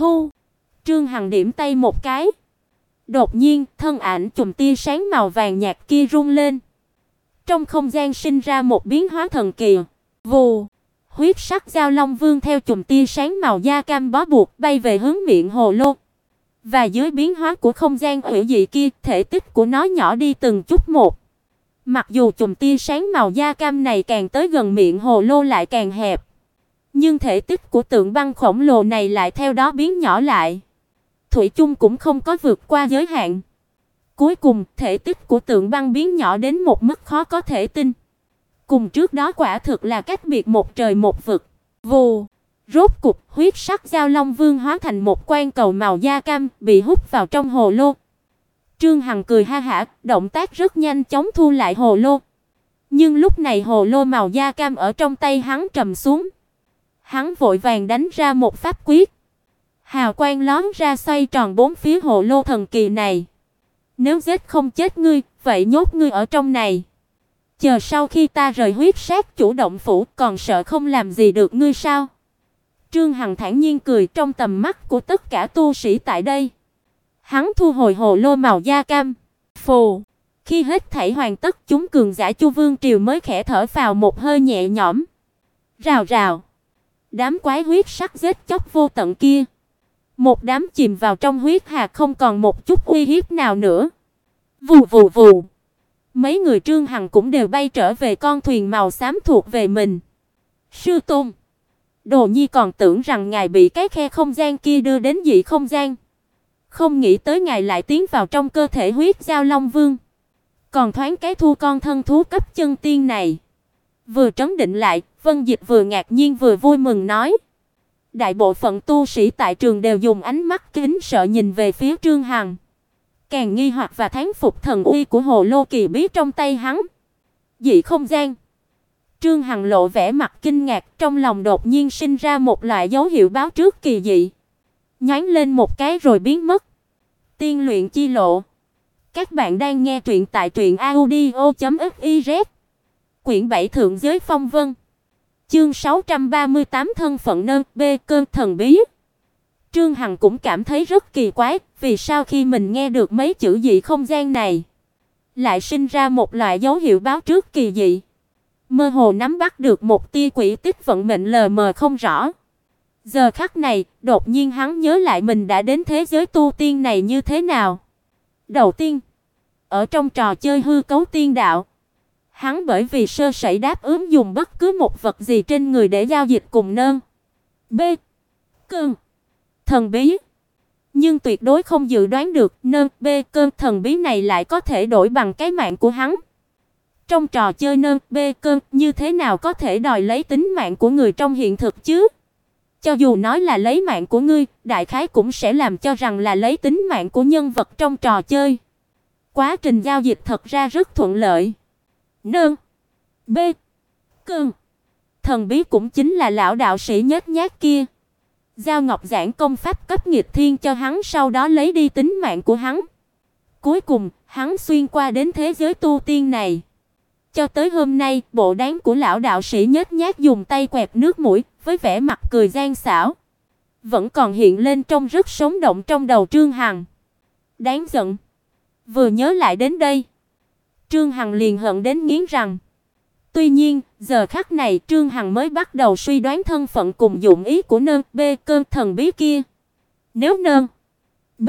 A: Trương Hằng điểm tay một cái. Đột nhiên, thân ảnh chùm tia sáng màu vàng nhạt kia rung lên. Trong không gian sinh ra một biến hóa thần kỳ. Vù, huyết sắc giao long vương theo chùm tia sáng màu da cam bó buộc bay về hướng miệng hồ lô. Và dưới biến hóa của không gian hủy dị kia, thể tích của nó nhỏ đi từng chút một. Mặc dù chùm tia sáng màu da cam này càng tới gần miệng hồ lô lại càng hẹp, nhưng thể tích của tượng băng khổng lồ này lại theo đó biến nhỏ lại. Thủy chung cũng không có vượt qua giới hạn. Cuối cùng, thể tích của tượng băng biến nhỏ đến một mức khó có thể tin. Cùng trước đó quả thực là cách biệt một trời một vực. Vù, rốt cục, huyết sắc giao long vương hóa thành một quang cầu màu da cam, bị hút vào trong hồ lô. Trương Hằng cười ha hả, động tác rất nhanh chóng thu lại hồ lô. Nhưng lúc này hồ lô màu da cam ở trong tay hắn trầm xuống. Hắn vội vàng đánh ra một pháp quyết. Hào quang lóe ra xoay tròn bốn phía hồ lô thần kỳ này. "Nếu giết không chết ngươi, vậy nhốt ngươi ở trong này. Chờ sau khi ta rời huyết sát chủ động phủ, còn sợ không làm gì được ngươi sao?" Trương Hằng thản nhiên cười trong tầm mắt của tất cả tu sĩ tại đây. Hắn thu hồi hồ lô màu da cam. Phù, khi hết thảy hoàn tất, chúng cường giả Chu Vương triều mới khẽ thở phào một hơi nhẹ nhõm. Rào rào, đám quái huyết sắc giết chóc vô tận kia, một đám chìm vào trong huyết hà, không còn một chút uy hiếp nào nữa. Vù vù vù, mấy người Trương Hằng cũng đều bay trở về con thuyền màu xám thuộc về mình. Sư tôn, Đồ Nhi còn tưởng rằng ngài bị cái khe không gian kia đưa đến dị không gian, không nghĩ tới ngài lại tiến vào trong cơ thể huyết giao Long Vương, còn thoáng cái thu con thân thú cấp chân tiên này. Vừa trấn định lại, Vân Dịch vừa ngạc nhiên vừa vui mừng nói. Đại bộ phận tu sĩ tại trường đều dùng ánh mắt kính sợ nhìn về phía Trương Hằng, càng nghi hoặc và thán phục thần uy của hồ lô kỳ bí trong tay hắn. Dị không gian. Trương Hằng lộ vẻ mặt kinh ngạc, trong lòng đột nhiên sinh ra một loại dấu hiệu báo trước kỳ dị. Nhoáng lên một cái rồi biến mất. Tiên luyện chi lộ. Các bạn đang nghe truyện tại truyệnaudio.fiz. Quyển 7 Thượng giới phong vân. Chương 638 thân phận nơ B cơn thần bí. Trương Hằng cũng cảm thấy rất kỳ quái, vì sao khi mình nghe được mấy chữ dị không gian này, lại sinh ra một loại dấu hiệu báo trước kỳ dị. Mơ hồ nắm bắt được một tia quỷ tích vận mệnh lờ mờ không rõ. Giờ khắc này, đột nhiên hắn nhớ lại mình đã đến thế giới tu tiên này như thế nào. Đầu tiên, ở trong trò chơi hư cấu tiên đạo, hắn bởi vì sơ sẩy đáp ứng dùng bất cứ một vật gì trên người để giao dịch cùng nơn B cơn thần bí, nhưng tuyệt đối không dự đoán được nơn B cơn thần bí này lại có thể đổi bằng cái mạng của hắn. Trong trò chơi nơn B cơn như thế nào có thể đòi lấy tính mạng của người trong hiện thực chứ? Cho dù nói là lấy mạng của ngươi, đại khái cũng sẽ làm cho rằng là lấy tính mạng của nhân vật trong trò chơi. Quá trình giao dịch thật ra rất thuận lợi. Nơn B cơn thần bí cũng chính là lão đạo sĩ nhếch nhác kia, giao ngọc giảng công pháp cấp nghịch thiên cho hắn, sau đó lấy đi tính mạng của hắn. Cuối cùng, hắn xuyên qua đến thế giới tu tiên này. Cho tới hôm nay, bộ dáng của lão đạo sĩ nhếch nhác dùng tay quẹt nước mũi, với vẻ mặt cười gian xảo, vẫn còn hiện lên trông rất sống động trong đầu Trương Hằng. Đáng giận. Vừa nhớ lại đến đây, Trương Hằng liền hận đến nghiến răng. Tuy nhiên, giờ khắc này Trương Hằng mới bắt đầu suy đoán thân phận cùng dụng ý của nơn B cơn thần bí kia. Nếu nơn B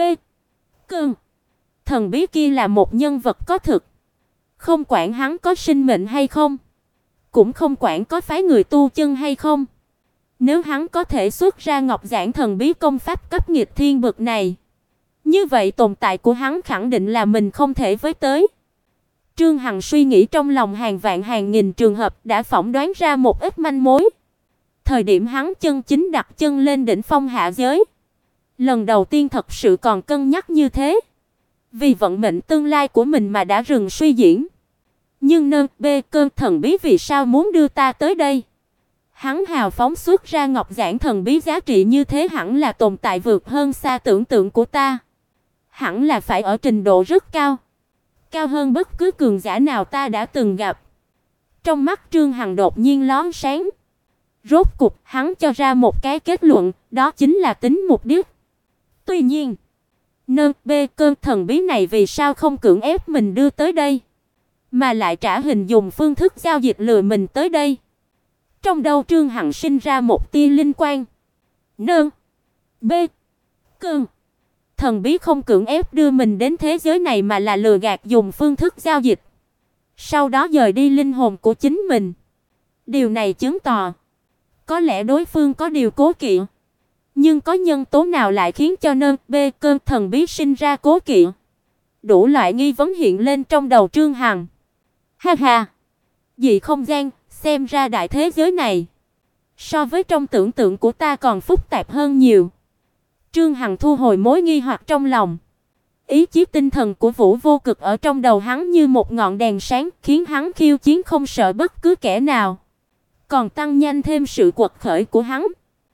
A: cơn thần bí kia là một nhân vật có thực, không quản hắn có sinh mệnh hay không, cũng không quản có phái người tu chân hay không, nếu hắn có thể xuất ra ngọc giản thần bí công pháp cấp nghịch thiên bậc này, như vậy tồn tại của hắn khẳng định là mình không thể với tới. Trương Hằng suy nghĩ trong lòng hàng vạn hàng nghìn trường hợp, đã phỏng đoán ra một ít manh mối. Thời điểm hắn chân chính đặt chân lên đỉnh phong hạ giới, lần đầu tiên thật sự còn cân nhắc như thế, vì vận mệnh tương lai của mình mà đã rừng suy diễn. Nhưng nơn B cơn thần bí vì sao muốn đưa ta tới đây? Hắn hào phóng xuất ra ngọc giản thần bí, giá trị như thế hẳn là tồn tại vượt hơn xa tưởng tượng của ta. Hẳn là phải ở trình độ rất cao, cao hơn bất cứ cường giả nào ta đã từng gặp. Trong mắt Trương Hằng đột nhiên lóe sáng. Rốt cục hắn cho ra một cái kết luận, đó chính là tính mục đích. Tuy nhiên, nơn B cơn thần bí này vì sao không cưỡng ép mình đưa tới đây, mà lại trả hình dùng phương thức giao dịch lừa mình tới đây? Trong đầu Trương Hằng sinh ra một tia linh quang. Nơn B cơn thần bí không cưỡng ép đưa mình đến thế giới này, mà là lừa gạt dùng phương thức giao dịch, sau đó dời đi linh hồn của chính mình. Điều này chứng tỏ có lẽ đối phương có điều cố kỵ. Nhưng có nhân tố nào lại khiến cho nơn B cơn thần bí sinh ra cố kỵ? Đủ loại nghi vấn hiện lên trong đầu Trương Hằng. Ha ha, dị không gian, xem ra đại thế giới này so với trong tưởng tượng của ta còn phức tạp hơn nhiều. Trương Hằng thu hồi mối nghi hoặc trong lòng. Ý chí tinh thần của Vũ Vô Cực ở trong đầu hắn như một ngọn đèn sáng, khiến hắn khiêu chiến không sợ bất cứ kẻ nào, còn tăng nhanh thêm sự quật khởi của hắn.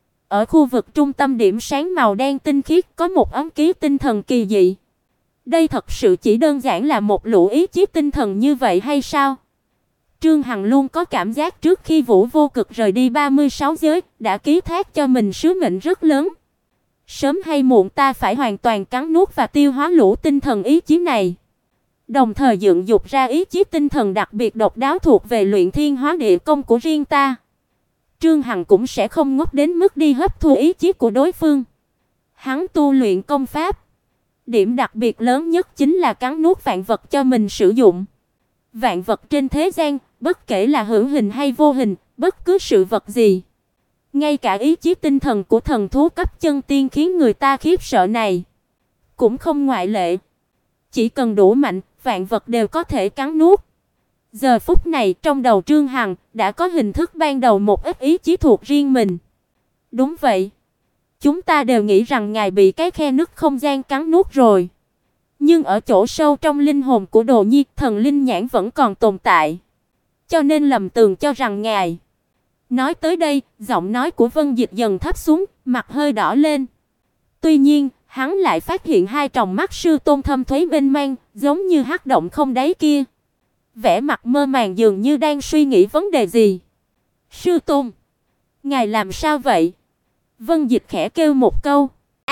A: Ở khu vực trung tâm điểm sáng màu đen tinh khiết có một ấn ký tinh thần kỳ dị. Đây thật sự chỉ đơn giản là một lũ ý chí tinh thần như vậy hay sao? Trương Hằng luôn có cảm giác trước khi Vũ Vô Cực rời đi 36 giới, đã ký thác cho mình sứ mệnh rất lớn. Sớm hay muộn ta phải hoàn toàn cắn nuốt và tiêu hóa lũ tinh thần ý chí này. Đồng thời dựng dục ra ý chí tinh thần đặc biệt độc đáo thuộc về luyện thiên hóa địa công của riêng ta. Trương Hằng cũng sẽ không ngốc đến mức đi hấp thu ý chí của đối phương. Hắn tu luyện công pháp, điểm đặc biệt lớn nhất chính là cắn nuốt vạn vật cho mình sử dụng. Vạn vật trên thế gian, bất kể là hữu hình hay vô hình, bất cứ sự vật gì, ngay cả ý chí tinh thần của thần thú cấp chân tiên khiến người ta khiếp sợ này, cũng không ngoại lệ. Chỉ cần đủ mạnh, vạn vật đều có thể cắn nuốt. Giờ phút này trong đầu Trương Hằng đã có hình thức ban đầu một ít ý chí thuộc riêng mình. Đúng vậy, chúng ta đều nghĩ rằng ngài bị cái khe nứt không gian cắn nuốt rồi. Nhưng ở chỗ sâu trong linh hồn của Đồ Nhi, thần linh nhãn vẫn còn tồn tại. Cho nên lầm tưởng cho rằng ngài. Nói tới đây, giọng nói của Vân Dịch dần thấp xuống, mặt hơi đỏ lên. Tuy nhiên, hắn lại phát hiện hai tròng mắt sư tôn thâm thúy mênh mang, giống như hắc động không đáy kia. Vẻ mặt mơ màng dường như đang suy nghĩ vấn đề gì. Sư tôn, ngài làm sao vậy? Vân Dịch khẽ kêu một câu.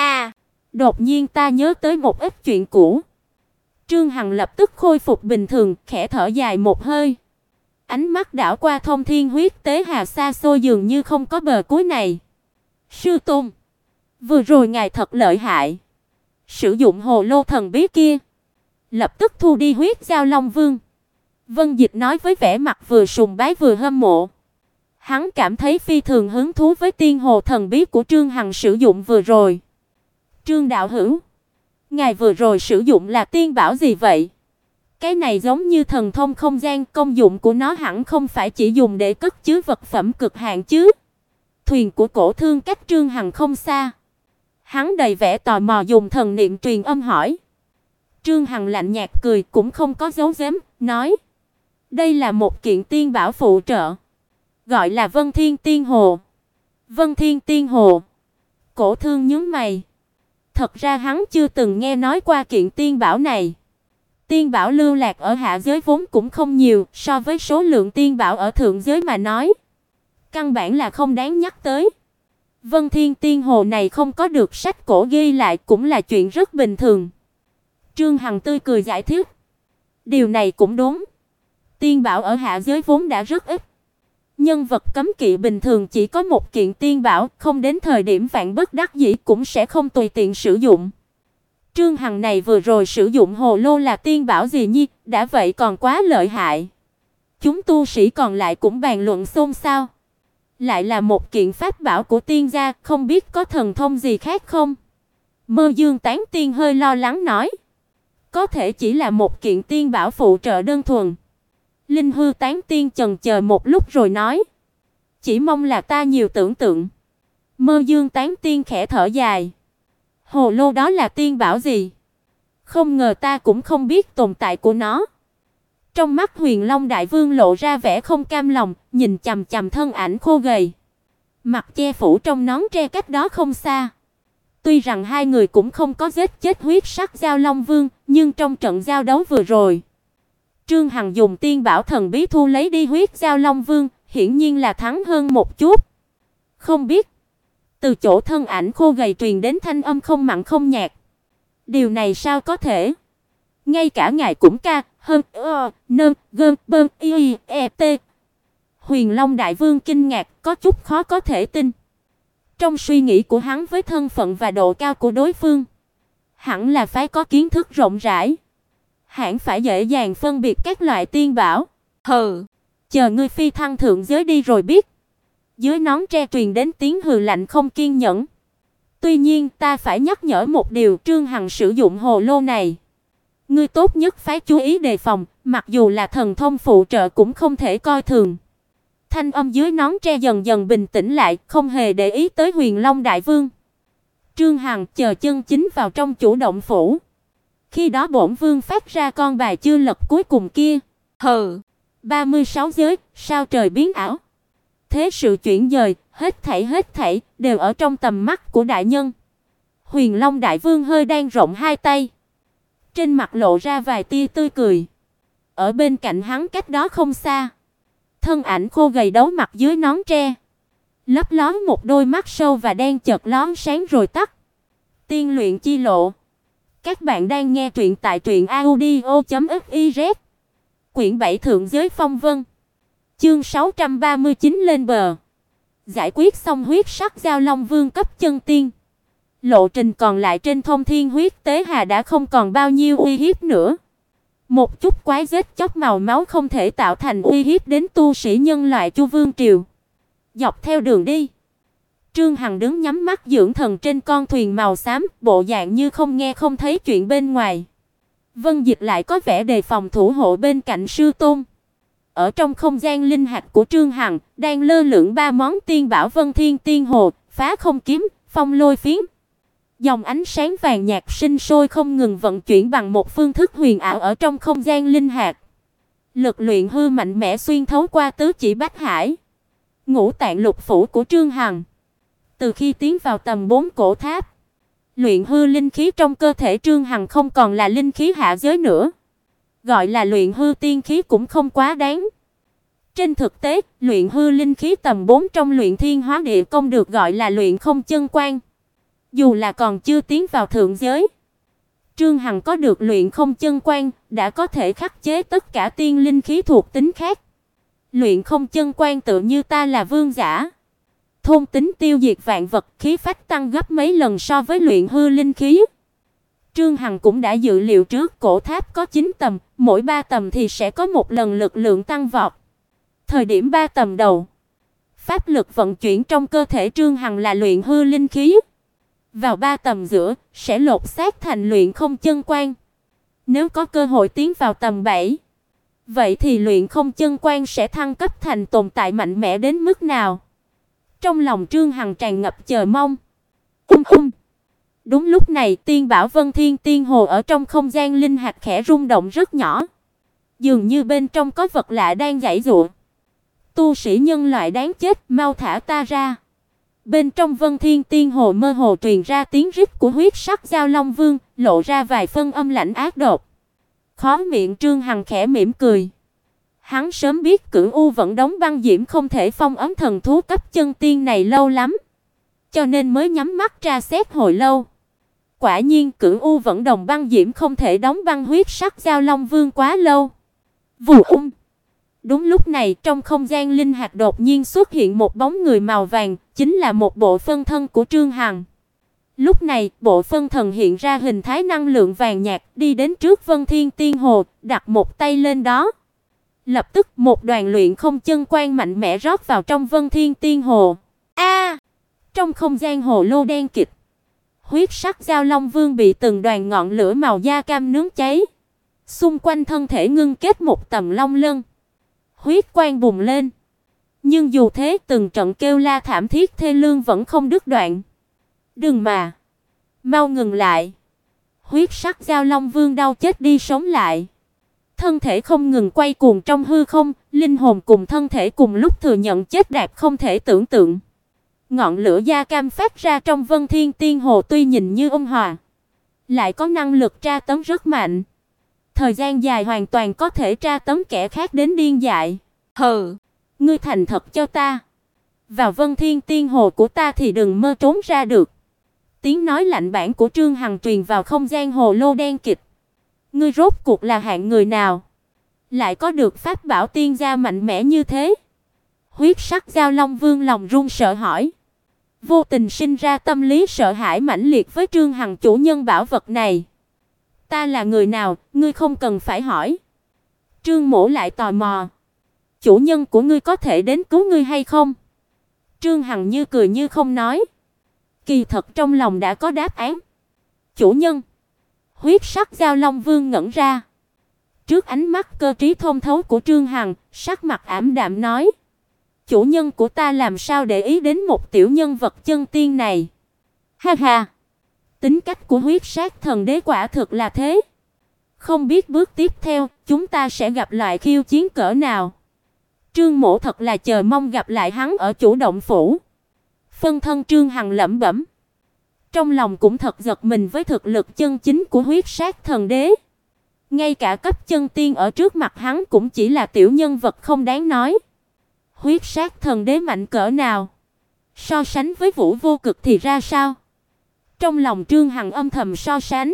A: Đột nhiên ta nhớ tới một ít chuyện cũ. Trương Hằng lập tức khôi phục bình thường, khẽ thở dài một hơi. Ánh mắt đảo qua thông thiên huyết tế hà xa xôi dường như không có bờ cuối này. Sư tôn, vừa rồi ngài thật lợi hại. Sử dụng hồ lô thần bí kia, lập tức thu đi huyết giao Long Vương. Vân Dịch nói với vẻ mặt vừa sùng bái vừa hâm mộ. Hắn cảm thấy phi thường hứng thú với tiên hồ thần bí của Trương Hằng sử dụng vừa rồi. Trương đạo hữu, ngài vừa rồi sử dụng là tiên bảo gì vậy? Cái này giống như thần thông không gian, công dụng của nó hẳn không phải chỉ dùng để cất chứa vật phẩm cực hạn chứ? Thuyền của Cổ Thương cách Trương Hằng không xa. Hắn đầy vẻ tò mò dùng thần niệm truyền âm hỏi. Trương Hằng lạnh nhạt cười cũng không có giấu giếm, nói: đây là một kiện tiên bảo phụ trợ, gọi là Vân Thiên Tiên Hồ. Vân Thiên Tiên Hồ? Cổ Thương nhướng mày. Thật ra hắn chưa từng nghe nói qua kiện tiên bảo này. Tiên bảo lưu lạc ở hạ giới vốn cũng không nhiều, so với số lượng tiên bảo ở thượng giới mà nói, căn bản là không đáng nhắc tới. Vân Thiên Tiên Hồ này không có được sách cổ ghi lại cũng là chuyện rất bình thường. Trương Hằng tươi cười giải thích. Điều này cũng đúng. Tiên bảo ở hạ giới vốn đã rất ít. Nhân vật cấm kỵ bình thường chỉ có một kiện tiên bảo, không đến thời điểm vạn bất đắc dĩ cũng sẽ không tùy tiện sử dụng. Trương Hằng này vừa rồi sử dụng hồ lô là tiên bảo gì nhi, đã vậy còn quá lợi hại. Chúng tu sĩ còn lại cũng bàn luận xôn xao. Lại là một kiện pháp bảo của tiên gia, không biết có thần thông gì khác không? Mơ Dương Tán Tiên hơi lo lắng nói. Có thể chỉ là một kiện tiên bảo phụ trợ đơn thuần. Linh Hư Tán Tiên chần chờ một lúc rồi nói. Chỉ mong là ta nhiều tưởng tượng. Mơ Dương Tán Tiên khẽ thở dài. Hồ lô đó là tiên bảo gì? Không ngờ ta cũng không biết tồn tại của nó. Trong mắt Huyền Long Đại Vương lộ ra vẻ không cam lòng, nhìn chằm chằm thân ảnh khô gầy, mặt che phủ trong nón tre cách đó không xa. Tuy rằng hai người cũng không có giết chết huyết sắc giao Long Vương, nhưng trong trận giao đấu vừa rồi, Trương Hằng dùng tiên bảo thần bí thu lấy đi huyết giao Long Vương, hiển nhiên là thắng hơn một chút. Không biết, từ chỗ thân ảnh khô gầy truyền đến thanh âm không mặn không nhạt. Điều này sao có thể? Ngay cả ngài cũng ca hơn nơ gơ bơ y e t. Huyền Long Đại Vương kinh ngạc, có chút khó có thể tin. Trong suy nghĩ của hắn với thân phận và độ cao của đối phương, hẳn là phải có kiến thức rộng rãi, hẳn phải dễ dàng phân biệt các loại tiên bảo. Hừ, chờ ngươi phi thăng thượng giới đi rồi biết. Dưới nón tre truyền đến tiếng hừ lạnh không kiên nhẫn. Tuy nhiên ta phải nhắc nhở một điều, Trương Hằng sử dụng hồ lô này, ngươi tốt nhất phải chú ý đề phòng, mặc dù là thần thông phụ trợ cũng không thể coi thường. Thanh âm dưới nón tre dần dần bình tĩnh lại, không hề để ý tới Huyền Long Đại Vương. Trương Hằng chờ chân chính vào trong chủ động phủ. Khi đó bổn vương phát ra con bài chưa lật cuối cùng kia. Hừ, 36 giới, sao trời biến ảo. Thế sự chuyển dời, hết thảy đều ở trong tầm mắt của đại nhân. Huyền Long Đại Vương hơi dang rộng hai tay, trên mặt lộ ra vài tia tươi cười. Ở bên cạnh hắn cách đó không xa, thân ảnh khô gầy đấu mặt dưới nón tre, lấp ló một đôi mắt sâu và đen chợt lóe sáng rồi tắt. Tiên luyện chi lộ. Các bạn đang nghe truyện tại truyệnaudio.fiz. Quyển 7 Thượng giới phong vân. Chương 639 lên bờ. Giải quyết xong huyết sắc giao long vương cấp chân tiên. Lộ trình còn lại trên Thông Thiên huyết tế hà đã không còn bao nhiêu uy hiếp nữa. Một chút quái giết chóc màu máu không thể tạo thành uy hiếp đến tu sĩ nhân loại Chu Vương triều. Dọc theo đường đi, Trương Hằng đứng nhắm mắt dưỡng thần trên con thuyền màu xám, bộ dạng như không nghe không thấy chuyện bên ngoài. Vân Dịch lại có vẻ đề phòng thủ hộ bên cạnh sư tôn. Ở trong không gian linh hạch của Trương Hằng, đang lơ lửng ba món tiên bảo Vân Thiên Tiên Hồ, Phá Không Kiếm, Phong Lôi Phiến. Dòng ánh sáng vàng nhạt sinh sôi không ngừng vận chuyển bằng một phương thức huyền ảo ở trong không gian linh hạt. Lực luyện hư mạnh mẽ xuyên thấu qua tứ chỉ bách hải, ngũ tạng lục phủ của Trương Hằng. Từ khi tiến vào tầm 4 cổ tháp, luyện hư linh khí trong cơ thể Trương Hằng không còn là linh khí hạ giới nữa. Gọi là luyện hư tiên khí cũng không quá đáng. Trên thực tế, luyện hư linh khí tầm 4 trong Luyện Thiên Hóa Địa Công được gọi là luyện không chân quan. Dù là còn chưa tiến vào thượng giới, Trương Hằng có được luyện không chân quan, đã có thể khắc chế tất cả tiên linh khí thuộc tính khác. Luyện không chân quan tự như ta là vương giả, thôn tính tiêu diệt vạn vật, khí phách tăng gấp mấy lần so với luyện hư linh khí. Trương Hằng cũng đã dự liệu trước cổ tháp có 9 tầng, mỗi 3 tầng thì sẽ có một lần lực lượng tăng vọt. Thời điểm 3 tầng đầu, pháp lực vận chuyển trong cơ thể Trương Hằng là luyện hư linh khí. Vào 3 tầng giữa sẽ lột xác thành luyện không chân quan. Nếu có cơ hội tiến vào tầng 7, vậy thì luyện không chân quan sẽ thăng cấp thành tồn tại mạnh mẽ đến mức nào? Trong lòng Trương Hằng tràn ngập chờ mong. Đúng lúc này, tiên bảo Vân Thiên Tiên Hồ ở trong không gian linh hạt khẽ rung động rất nhỏ. Dường như bên trong có vật lạ đang giãy giụa. Tu sĩ nhân loại đáng chết, mau thả ta ra. Bên trong Vân Thiên Tiên Hồ mơ hồ truyền ra tiếng rít của huyết sắc giao long vương, lộ ra vài phân âm lãnh ác độc. Khóe miệng Trương Hằng khẽ mỉm cười. Hắn sớm biết Cửu U vẫn đóng băng diễm không thể phong ấn thần thú cấp chân tiên này lâu lắm, cho nên mới nhắm mắt tra xét hồi lâu. Quả nhiên Cửu U vẫn đồng băng diễm không thể đóng băng huyết sắc giao long vương quá lâu. Vù. Đúng lúc này, trong không gian linh hạt đột nhiên xuất hiện một bóng người màu vàng, chính là một bộ phân thân của Trương Hằng. Lúc này, bộ phân thần hiện ra hình thái năng lượng vàng nhạt, đi đến trước Vân Thiên Tiên Hồ, đặt một tay lên đó. Lập tức, một đoàn luyện không chân quan mạnh mẽ rót vào trong Vân Thiên Tiên Hồ. Trong không gian hồ lô đen kịt, huyết sắc giao long vương bị từng đoàn ngọn lửa màu da cam nướng cháy. Xung quanh thân thể ngưng kết một tầng long lân, huyết quang bùng lên. Nhưng dù thế, từng trận kêu la thảm thiết thê lương vẫn không đứt đoạn. "Đừng mà, mau ngừng lại." Huyết sắc giao long vương đau chết đi sống lại. Thân thể không ngừng quay cuồng trong hư không, linh hồn cùng thân thể cùng lúc thừa nhận chết đạp không thể tưởng tượng. Ngọn lửa da cam phát ra trong Vân Thiên Tiên Hồ tuy nhìn như ôn hòa, lại có năng lực tra tấn rất mạnh. Thời gian dài hoàn toàn có thể tra tấn kẻ khác đến điên dại. "Hừ, ngươi thành thật cho ta. Vào Vân Thiên Tiên Hồ của ta thì đừng mơ trốn ra được." Tiếng nói lạnh bảng của Trương Hằng truyền vào không gian hồ lô đen kịt. "Ngươi rốt cuộc là hạng người nào, lại có được pháp bảo tiên gia mạnh mẽ như thế?" Huyết sắc giao long vương lòng run sợ hỏi. Vô tình sinh ra tâm lý sợ hãi mãnh liệt với Trương Hằng chủ nhân bảo vật này. "Ta là người nào, ngươi không cần phải hỏi." Trương Mỗ lại tò mò. "Chủ nhân của ngươi có thể đến cứu ngươi hay không?" Trương Hằng như cười như không nói. Kỳ thật trong lòng đã có đáp án. "Chủ nhân?" Huyết sắc giao long vương ngẩn ra. Trước ánh mắt cơ trí thông thấu của Trương Hằng, sắc mặt ảm đạm nói: "Chủ nhân của ta làm sao để ý đến một tiểu nhân vật chân tiên này?" Ha ha. Tính cách của huyết sát thần đế quả thực là thế. Không biết bước tiếp theo chúng ta sẽ gặp loại khiêu chiến cỡ nào. Trương Mỗ thật là chờ mong gặp lại hắn ở chủ động phủ. Phân thân Trương Hằng lẩm bẩm. Trong lòng cũng thật giật mình với thực lực chân chính của huyết sát thần đế. Ngay cả cấp chân tiên ở trước mặt hắn cũng chỉ là tiểu nhân vật không đáng nói. Huyết sát thần đế mạnh cỡ nào? So sánh với Vũ Vô Cực thì ra sao? Trong lòng Trương Hằng âm thầm so sánh.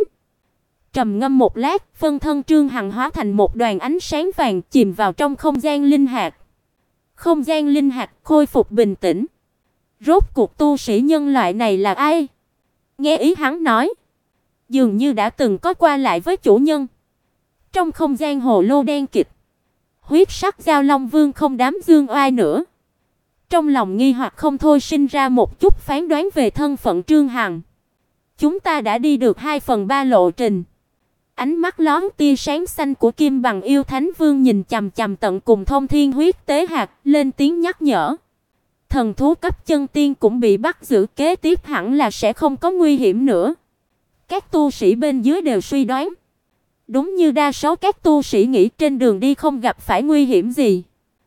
A: Trầm ngâm một lát, phân thân Trương Hằng hóa thành một đoàn ánh sáng vàng chìm vào trong không gian linh hạt. Không gian linh hạt khôi phục bình tĩnh. Rốt cuộc tu sĩ nhân loại này là ai? Nghe ý hắn nói, dường như đã từng có qua lại với chủ nhân. Trong không gian hồ lô đen kịt, huyết sắc giao long vương không đám dương oai nữa. Trong lòng nghi hoặc không thôi sinh ra một chút phán đoán về thân phận Trương Hằng. Chúng ta đã đi được 2/3 lộ trình. Ánh mắt lóe tia sáng xanh của Kim Bằng Yêu Thánh Vương nhìn chằm chằm tận cùng Thông Thiên huyết tế hạt, lên tiếng nhắc nhở. Thần thú cấp chân tiên cũng bị bắt giữ, kế tiếp hẳn là sẽ không có nguy hiểm nữa. Các tu sĩ bên dưới đều suy đoán. Đúng như đa số các tu sĩ nghĩ, trên đường đi không gặp phải nguy hiểm gì.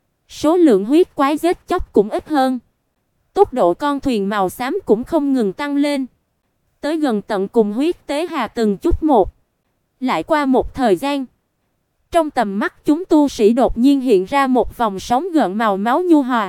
A: Số lượng huyết quái giết chóc cũng ít hơn. Tốc độ con thuyền màu xám cũng không ngừng tăng lên. Tới gần tận cùng huyết tế hà từng chút một. Lại qua một thời gian, trong tầm mắt chúng tu sĩ đột nhiên hiện ra một vòng sóng gợn màu máu nhu hòa.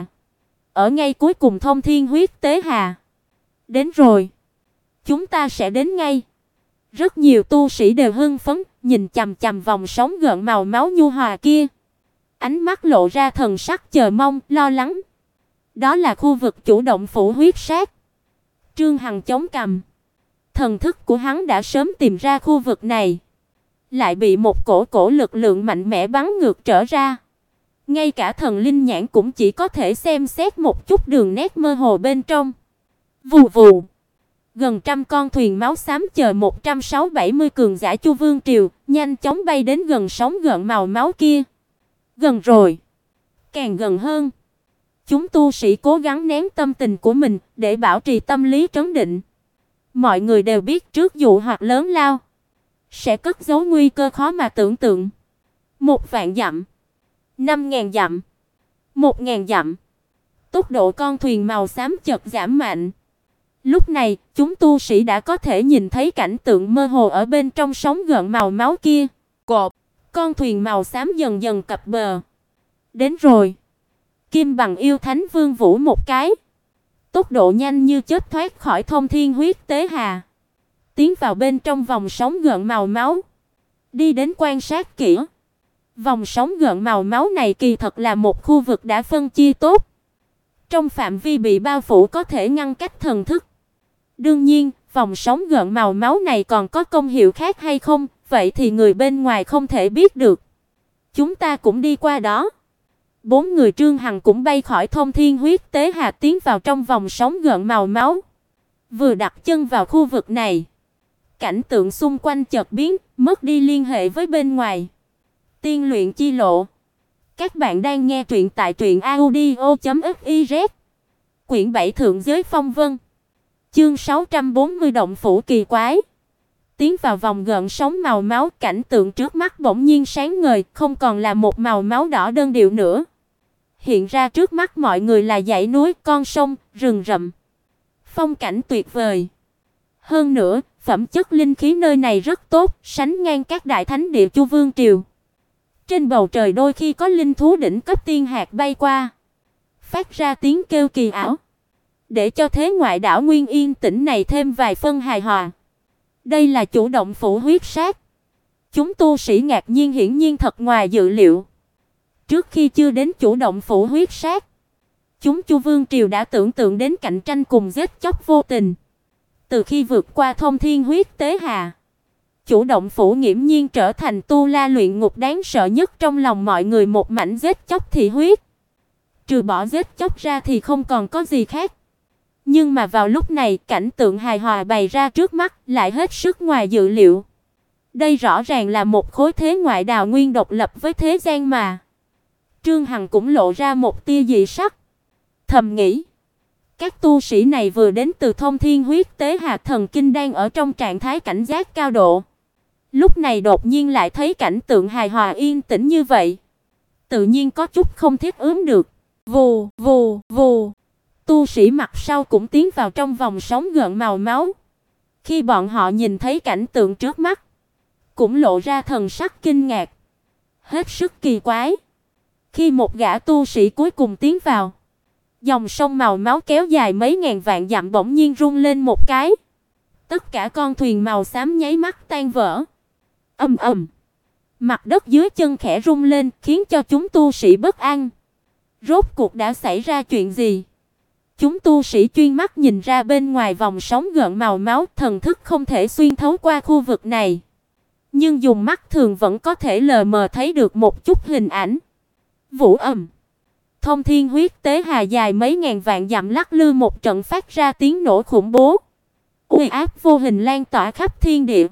A: Ở ngay cuối cùng Thông Thiên huyết tế hà. Đến rồi, chúng ta sẽ đến ngay. Rất nhiều tu sĩ đều hưng phấn, nhìn chằm chằm vòng sóng gợn màu máu nhu hòa kia. Ánh mắt lộ ra thần sắc chờ mong, lo lắng. Đó là khu vực chủ động phủ huyết sát. Trương Hằng chống cằm. Thần thức của hắn đã sớm tìm ra khu vực này, lại bị một cổ lực lượng mạnh mẽ bắn ngược trở ra. Ngay cả thần linh nhãn cũng chỉ có thể xem xét một chút đường nét mơ hồ bên trong. Vù vù. Gần trăm con thuyền máu xám chờ 160-70 cường giả Chu Vương Triều, nhanh chóng bay đến gần sóng gợn màu máu kia. Gần rồi, càng gần hơn. Chúng tu sĩ cố gắng nén tâm tình của mình để bảo trì tâm lý trấn định. Mọi người đều biết trước dụ hoặc lớn lao sẽ cất giấu nguy cơ khó mà tưởng tượng. 1.000 dặm, 5.000 dặm, 1.000 dặm. Tốc độ con thuyền màu xám chợt giảm mạnh. Lúc này, chúng tu sĩ đã có thể nhìn thấy cảnh tượng mơ hồ ở bên trong sóng gợn màu máu kia. Cộp, con thuyền màu xám dần dần cập bờ. Đến rồi. Kim Bằng Yêu Thánh Vương vũ một cái, tốc độ nhanh như chớp thoát khỏi Thông Thiên huyết tế hà, tiến vào bên trong vòng sóng gợn màu máu. Đi đến quan sát kỹ. Vòng sóng gợn màu máu này kỳ thật là một khu vực đã phân chia tốt. Trong phạm vi bị bao phủ có thể ngăn cách thần thức. Đương nhiên, vòng sóng gợn màu máu này còn có công hiệu khác hay không, vậy thì người bên ngoài không thể biết được. Chúng ta cũng đi qua đó. 4 người Trương Hằng cũng bay khỏi Thông Thiên huyết tế hà, tiến vào trong vòng sóng gợn màu máu. Vừa đặt chân vào khu vực này, cảnh tượng xung quanh chợt biến, mất đi liên hệ với bên ngoài. Tiên luyện chi lộ. Các bạn đang nghe truyện tại truyệnaudio.fiz. Quyển 7 Thượng giới phong vân. Chương 640 động phủ kỳ quái. Tiến vào vòng gợn sóng màu máu, cảnh tượng trước mắt bỗng nhiên sáng ngời, không còn là một màu máu đỏ đơn điệu nữa. Hiện ra trước mắt mọi người là dãy núi, con sông, rừng rậm. Phong cảnh tuyệt vời. Hơn nữa, phẩm chất linh khí nơi này rất tốt, sánh ngang các đại thánh địa Chu Vương Triều. Trên bầu trời đôi khi có linh thú đỉnh cấp tiên hạt bay qua, phát ra tiếng kêu kỳ ảo, để cho thế ngoại đảo nguyên yên tĩnh này thêm vài phân hài hòa. Đây là chủ động phủ huyết sát. Chúng tu sĩ ngạc nhiên, hiển nhiên thật ngoài dự liệu. Trước khi chưa đến chủ động phủ huyết sát, chúng Chu Vương Triều đã tưởng tượng đến cạnh tranh cùng giết chóc vô tình. Từ khi vượt qua Thông Thiên huyết tế hà, chủ động phủ nghiễm nhiên trở thành tu la luyện ngục đáng sợ nhất trong lòng mọi người, một mảnh giết chóc thị huyết. Trừ bỏ giết chóc ra thì không còn có gì khác. Nhưng mà vào lúc này, cảnh tượng hài hòa bày ra trước mắt lại hết sức ngoài dự liệu. Đây rõ ràng là một khối thế ngoại đào nguyên độc lập với thế gian mà. Trương Hằng cũng lộ ra một tia dị sắc. Thầm nghĩ, các tu sĩ này vừa đến từ Thông Thiên huyết tế hà, thần kinh đang ở trong trạng thái cảnh giác cao độ. Lúc này đột nhiên lại thấy cảnh tượng hài hòa yên tĩnh như vậy, tự nhiên có chút không thích ứng được. Vù vù vù. Tu sĩ mặt sau cũng tiến vào trong vòng sóng gợn màu máu. Khi bọn họ nhìn thấy cảnh tượng trước mắt, cũng lộ ra thần sắc kinh ngạc, hết sức kỳ quái. Khi một gã tu sĩ cuối cùng tiến vào, dòng sông màu máu kéo dài mấy ngàn vạn dặm bỗng nhiên rung lên một cái. Tất cả con thuyền màu xám nháy mắt tan vỡ. Ầm ầm. Mặt đất dưới chân khẽ rung lên, khiến cho chúng tu sĩ bất an. Rốt cuộc đã xảy ra chuyện gì? Chúng tu sĩ chuyên mắt nhìn ra bên ngoài vòng sóng gợn màu máu, thần thức không thể xuyên thấu qua khu vực này, nhưng dùng mắt thường vẫn có thể lờ mờ thấy được một chút hình ảnh. Vũ ầm. Thông thiên huyết tế hà dài mấy ngàn vạn dặm lắc lư một trận phát ra tiếng nổ khủng bố. Uy áp vô hình lan tỏa khắp thiên địa.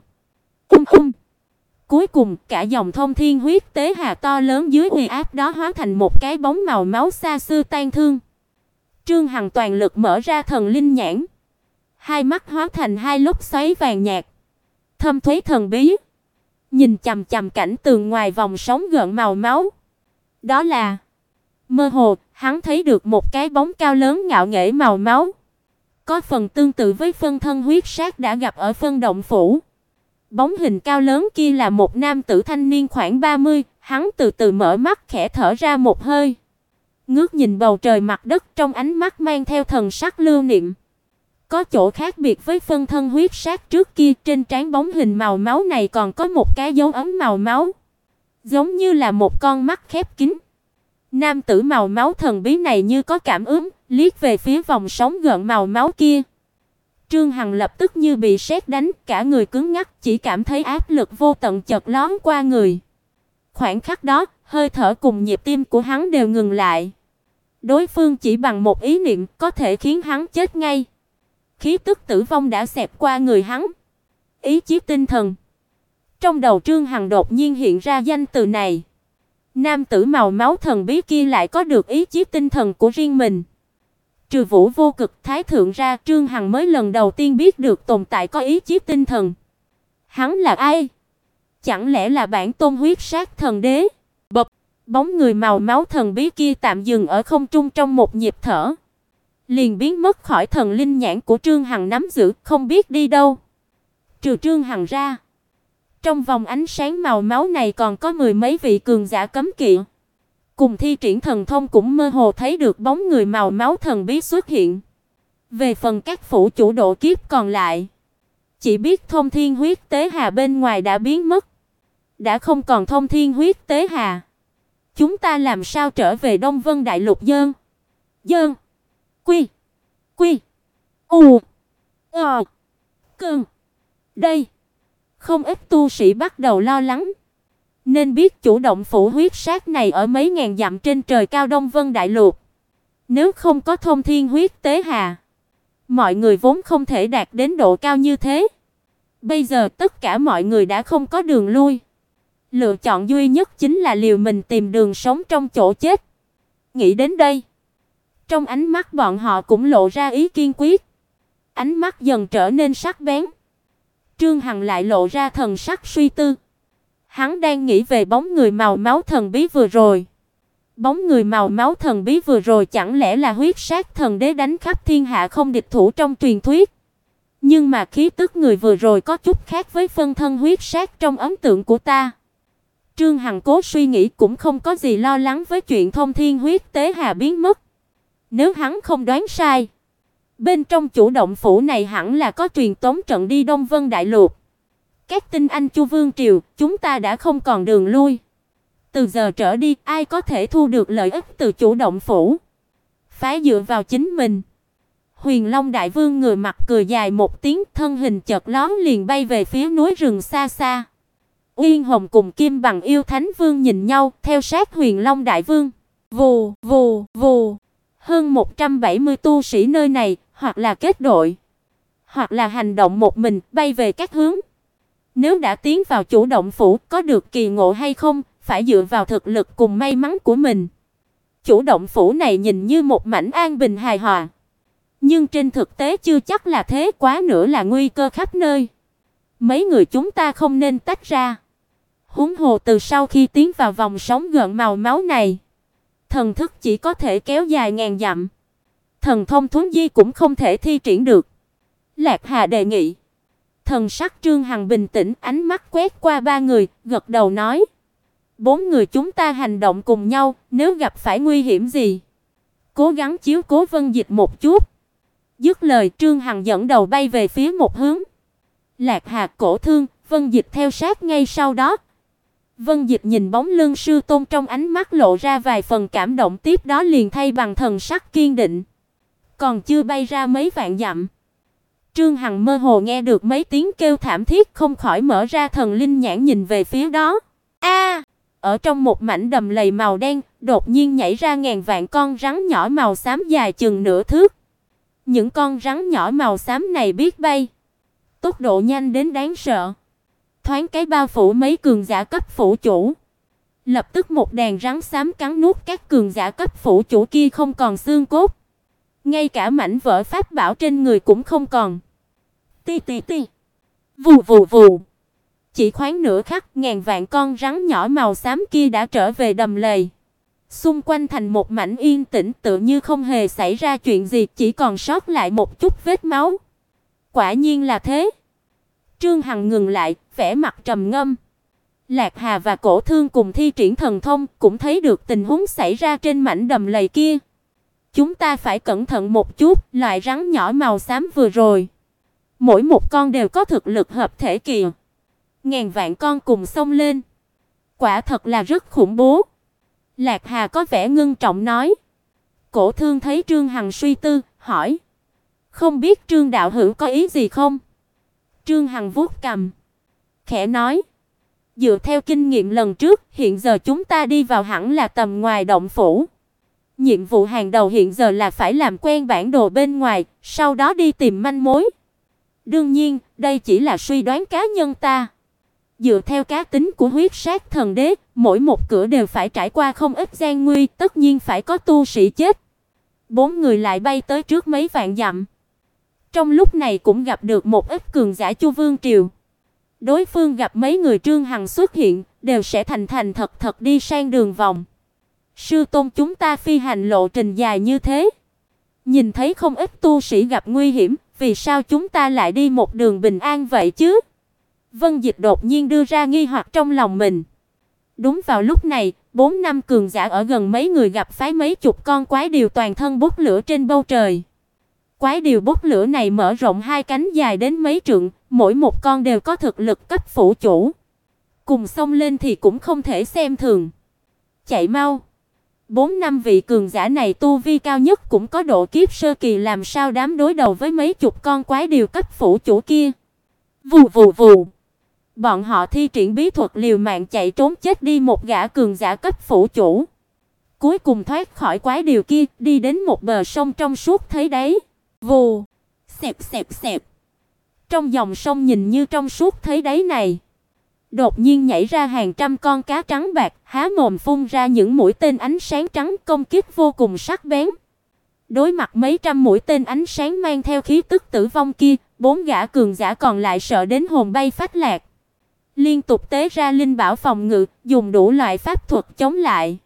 A: Cuối cùng cả dòng thông thiên huyết tế hà to lớn dưới uy áp đó hóa thành một cái bóng màu máu xa xưa tan thương. Trương Hằng toàn lực mở ra thần linh nhãn, hai mắt hóa thành hai lốc xoáy vàng nhạt, thâm thúy thần bí, nhìn chằm chằm cảnh tường ngoài vòng sóng gợn màu máu. Đó là mơ hồ, hắn thấy được một cái bóng cao lớn ngạo nghễ màu máu, có phần tương tự với phân thân huyết sát đã gặp ở phân động phủ. Bóng hình cao lớn kia là một nam tử thanh niên khoảng 30, hắn từ từ mở mắt khẽ thở ra một hơi, ngước nhìn bầu trời mặt đất, trong ánh mắt mang theo thần sắc lưu niệm. Có chỗ khác biệt với phân thân huyết sát trước kia, trên trán bóng hình màu máu này còn có một cái dấu ấn màu máu, giống như là một con mắt khép kín. Nam tử màu máu thần bí này như có cảm ứng, liếc về phía vòng sóng gợn màu máu kia. Trương Hằng lập tức như bị sét đánh, cả người cứng ngắc, chỉ cảm thấy áp lực vô tận chợt lóe qua người. Khoảnh khắc đó, hơi thở cùng nhịp tim của hắn đều ngừng lại. Đối phương chỉ bằng một ý niệm có thể khiến hắn chết ngay. Khí tức tử vong đã xẹt qua người hắn. Ý chí tinh thần. Trong đầu Trương Hằng đột nhiên hiện ra danh từ này. Nam tử màu máu thần bí kia lại có được ý chí tinh thần của riêng mình. Trừ Vũ Vô Cực Thái thượng ra, Trương Hằng mới lần đầu tiên biết được tồn tại có ý chí tinh thần. Hắn là ai? Chẳng lẽ là bản tôn huyết sát thần đế? Bập, bóng người màu máu thần bí kia tạm dừng ở không trung trong một nhịp thở, liền biến mất khỏi thần linh nhãn của Trương Hằng nắm giữ, không biết đi đâu. Trừ Trương Hằng ra, trong vòng ánh sáng màu máu này còn có mười mấy vị cường giả cấm kỵ, cùng thi triển thần thông cũng mơ hồ thấy được bóng người màu máu thần bí xuất hiện. Về phần các phủ chủ độ kiếp còn lại, chỉ biết thông thiên huyết tế hà bên ngoài đã biến mất, đã không còn thông thiên huyết tế hà. Chúng ta làm sao trở về Đông Vân Đại Lục? Dơn Quy U Cơn. Đây, không ít tu sĩ bắt đầu lo lắng. Nên biết chủ động phủ huyết sát này ở mấy ngàn dặm trên trời cao Đông Vân Đại Lục. Nếu không có thông thiên huyết tế hà, mọi người vốn không thể đạt đến độ cao như thế. Bây giờ tất cả mọi người đã không có đường lui. Lựa chọn duy nhất chính là liều mình tìm đường sống trong chỗ chết. Nghĩ đến đây, trong ánh mắt bọn họ cũng lộ ra ý kiên quyết. Ánh mắt dần trở nên sắc bén. Trương Hằng lại lộ ra thần sắc suy tư. Hắn đang nghĩ về bóng người màu máu thần bí vừa rồi. Bóng người màu máu thần bí vừa rồi chẳng lẽ là huyết sát thần đế đánh khắp thiên hạ không địch thủ trong truyền thuyết? Nhưng mà khí tức người vừa rồi có chút khác với phân thân huyết sát trong ấn tượng của ta. Trương Hằng cố suy nghĩ cũng không có gì lo lắng với chuyện thông thiên huyết tế hà biến mất. Nếu hắn không đoán sai, bên trong chủ động phủ này hẳn là có truyền tống trận đi Đông Vân Đại Lục. Các tinh anh Chu Vương triều, chúng ta đã không còn đường lui. Từ giờ trở đi, ai có thể thu được lợi ích từ chủ động phủ, phải dựa vào chính mình. Huyền Long Đại Vương người mặt cười dài một tiếng, thân hình chợt lóe liền bay về phía núi rừng xa xa. Uyên Hồng cùng Kim Bằng Yêu Thánh Vương nhìn nhau, theo sát Huyền Long Đại Vương. Vù vù vù. Hơn 170 tu sĩ nơi này, hoặc là kết đội, hoặc là hành động một mình, bay về các hướng. Nếu đã tiến vào chủ động phủ, có được kỳ ngộ hay không, phải dựa vào thực lực cùng may mắn của mình. Chủ động phủ này nhìn như một mảnh an bình hài hòa, nhưng trên thực tế chưa chắc là thế, quá nữa là nguy cơ khắp nơi. Mấy người chúng ta không nên tách ra. Huống hồ từ sau khi tiến vào vòng sóng gợn màu máu này, thần thức chỉ có thể kéo dài ngàn dặm. Thần thông thuấn di cũng không thể thi triển được. Lạc Hà đề nghị. Thần sắc Trương Hằng bình tĩnh, ánh mắt quét qua ba người, gật đầu nói: Bốn người chúng ta hành động cùng nhau, nếu gặp phải nguy hiểm gì, cố gắng chiếu cố Vân Dịch một chút." Dứt lời, Trương Hằng dẫn đầu bay về phía một hướng. Lạc Hà, Cổ Thương, Vân Dịch theo sát ngay sau đó. Vân Dịch nhìn bóng lưng sư tôn trong ánh mắt lộ ra vài phần cảm động, tiếp đó liền thay bằng thần sắc kiên định. Còn chưa bay ra mấy vạn dặm, Trương Hằng mơ hồ nghe được mấy tiếng kêu thảm thiết, không khỏi mở ra thần linh nhãn nhìn về phía đó. A! Ở trong một mảnh đầm lầy màu đen, đột nhiên nhảy ra ngàn vạn con rắn nhỏ màu xám dài chừng nửa thước. Những con rắn nhỏ màu xám này biết bay, tốc độ nhanh đến đáng sợ. Thoáng cái bao phủ mấy cường giả cấp phủ chủ. Lập tức một đàn rắn xám cắn nuốt các cường giả cấp phủ chủ kia không còn xương cốt. Ngay cả mảnh vỡ pháp bảo trên người cũng không còn. Ti ti ti. Vù vù vù. Chỉ khoáng nửa khắc, ngàn vạn con rắn nhỏ màu xám kia đã trở về đầm lầy. Xung quanh thành một mảnh yên tĩnh, tựa như không hề xảy ra chuyện gì, chỉ còn sót lại một chút vết máu. Quả nhiên là thế. Trương Hằng ngừng lại, vẻ mặt trầm ngâm. Lạc Hà và Cổ Thương cùng thi triển thần thông, cũng thấy được tình huống xảy ra trên mảnh đầm lầy kia. Chúng ta phải cẩn thận một chút, loại rắn nhỏ màu xám vừa rồi, mỗi một con đều có thực lực hợp thể kỳ. Ngàn vạn con cùng xông lên, quả thật là rất khủng bố. Lạc Hà có vẻ ngưng trọng nói. Cổ Thương thấy Trương Hằng suy tư, hỏi: "Không biết Trương đạo hữu có ý gì không?" Trương Hằng vuốt cằm, khẽ nói: "Dựa theo kinh nghiệm lần trước, hiện giờ chúng ta đi vào hẳn là tầm ngoài động phủ. Nhiệm vụ hàng đầu hiện giờ là phải làm quen bản đồ bên ngoài, sau đó đi tìm manh mối. Đương nhiên, đây chỉ là suy đoán cá nhân ta. Dựa theo cá tính của huyết sát thần đế, mỗi một cửa đều phải trải qua không ít gian nguy, tất nhiên phải có tu sĩ chết." Bốn người lại bay tới trước mấy vạn dặm. Trong lúc này cũng gặp được một ít cường giả Chu Vương triều. Đối phương gặp mấy người Trương Hằng xuất hiện, đều sẽ thành thành thật thật đi sang đường vòng. "Sư tôn, chúng ta phi hành lộ trình dài như thế, nhìn thấy không ít tu sĩ gặp nguy hiểm, vì sao chúng ta lại đi một đường bình an vậy chứ?" Vân Dịch đột nhiên đưa ra nghi hoặc trong lòng mình. Đúng vào lúc này, 4-5 cường giả ở gần mấy người gặp phải mấy chục con quái điểu toàn thân bốc lửa trên bầu trời. Quái điểu bốc lửa này mở rộng hai cánh dài đến mấy trượng, mỗi một con đều có thực lực cấp phủ chủ. Cùng xông lên thì cũng không thể xem thường. Chạy mau! 4-5 vị cường giả này tu vi cao nhất cũng có độ kiếp sơ kỳ, làm sao dám đối đầu với mấy chục con quái điểu cấp phủ chủ kia. Vù vù vù. Bọn họ thi triển bí thuật liều mạng chạy trốn, chết đi một gã cường giả cấp phủ chủ. Cuối cùng thoát khỏi quái điểu kia, đi đến một bờ sông trong suốt thấy đấy. Vù, xẹp xẹp xẹp. Trong dòng sông nhìn như trong suốt thấy đấy này, đột nhiên nhảy ra hàng trăm con cá trắng bạc, há mồm phun ra những mũi tên ánh sáng trắng, công kích vô cùng sắc bén. Đối mặt mấy trăm mũi tên ánh sáng mang theo khí tức tử vong kia, bốn gã cường giả còn lại sợ đến hồn bay phách lạc, liên tục tế ra linh bảo phòng ngự, dùng đủ loại pháp thuật chống lại.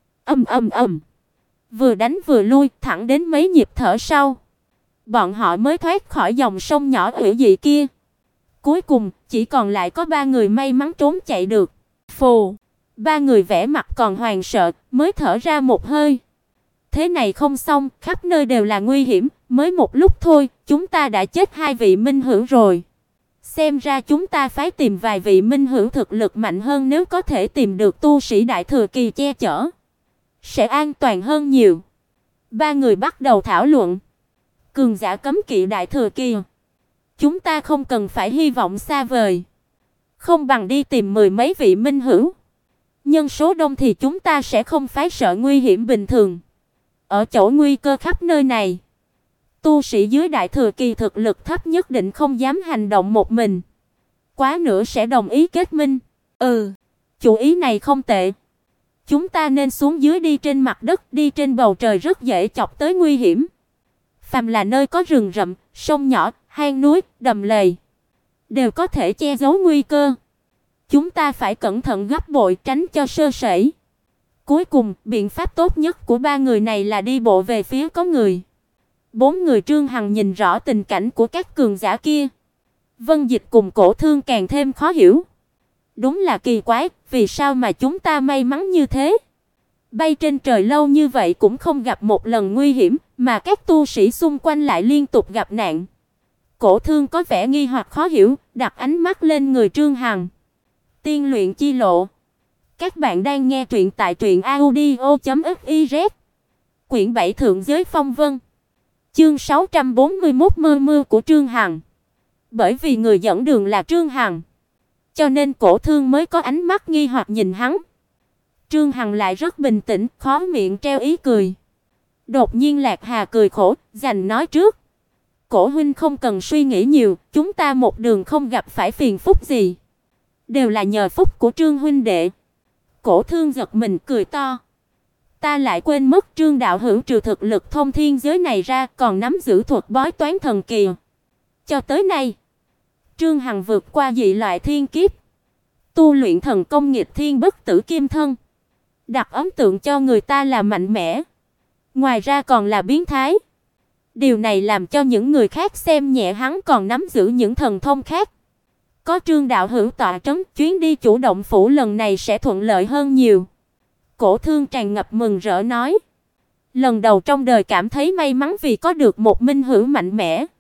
A: Vừa đánh vừa lui, thẳng đến mấy nhịp thở sau, bọn họ mới thoát khỏi dòng sông nhỏ ủy dị kia. Cuối cùng, chỉ còn lại có 3 người may mắn trốn chạy được. Phù, 3 người vẻ mặt còn hoảng sợ, mới thở ra một hơi. Thế này không xong, khắp nơi đều là nguy hiểm, mới một lúc thôi, chúng ta đã chết 2 vị minh hữu rồi. Xem ra chúng ta phải tìm vài vị minh hữu thực lực mạnh hơn, nếu có thể tìm được tu sĩ đại thừa kỳ che chở, sẽ an toàn hơn nhiều. 3 người bắt đầu thảo luận. Cường giả cấm kỵ đại thừa kỳ, chúng ta không cần phải hy vọng xa vời, không bằng đi tìm 10 mấy vị minh hữu. Nhân số đông thì chúng ta sẽ không phải sợ nguy hiểm bình thường. Ở chỗ nguy cơ khắp nơi này, tu sĩ dưới đại thừa kỳ thực lực thấp nhất định không dám hành động một mình, quá nữa sẽ đồng ý kết minh. Chủ ý này không tệ. Chúng ta nên xuống dưới, đi trên mặt đất, đi trên bầu trời rất dễ chọc tới nguy hiểm. Phàm là nơi có rừng rậm, sông nhỏ, hang núi, đầm lầy, đều có thể che giấu nguy cơ. Chúng ta phải cẩn thận gấp bội, tránh cho sơ sẩy. Cuối cùng, biện pháp tốt nhất của 3 người này là đi bộ về phía có người. 4 người Trương Hằng nhìn rõ tình cảnh của các cường giả kia. Vân Dịch cùng Cổ Thương càng thêm khó hiểu. Đúng là kỳ quái, vì sao mà chúng ta may mắn như thế? Bay trên trời lâu như vậy cũng không gặp một lần nguy hiểm, mà các tu sĩ xung quanh lại liên tục gặp nạn. Cổ Thương có vẻ nghi hoặc khó hiểu, đặt ánh mắt lên người Trương Hằng. Tiên luyện chi lộ. Các bạn đang nghe truyện tại truyệnaudio.fiz. Quyển 7 Thượng giới phong vân. Chương 641 mơ mưa của Trương Hằng. Bởi vì người dẫn đường là Trương Hằng, cho nên Cổ Thương mới có ánh mắt nghi hoặc nhìn hắn. Trương Hằng lại rất bình tĩnh, khóe miệng treo ý cười. Đột nhiên Lạc Hà cười khổ, giành nói trước: "Cổ huynh không cần suy nghĩ nhiều, chúng ta một đường không gặp phải phiền phức gì, đều là nhờ phúc của Trương huynh đệ." Cổ Thương giật mình cười to: "Ta lại quên mất Trương đạo hữu trừ thực lực thông thiên giới này ra, còn nắm giữ thuật bói toán thần kỳ. Cho tới nay, Trương Hằng vượt qua dị loại thiên kiếp, tu luyện thần công nghịch thiên bất tử kim thân, đặt ấn tượng cho người ta là mạnh mẽ, ngoài ra còn là biến thái. Điều này làm cho những người khác xem nhẹ hắn còn nắm giữ những thần thông khác. Có Trương đạo hữu tọa trấn, chuyến đi chủ động phủ lần này sẽ thuận lợi hơn nhiều." Cổ Thương tràn ngập mừng rỡ nói: "Lần đầu trong đời cảm thấy may mắn vì có được một minh hữu mạnh mẽ."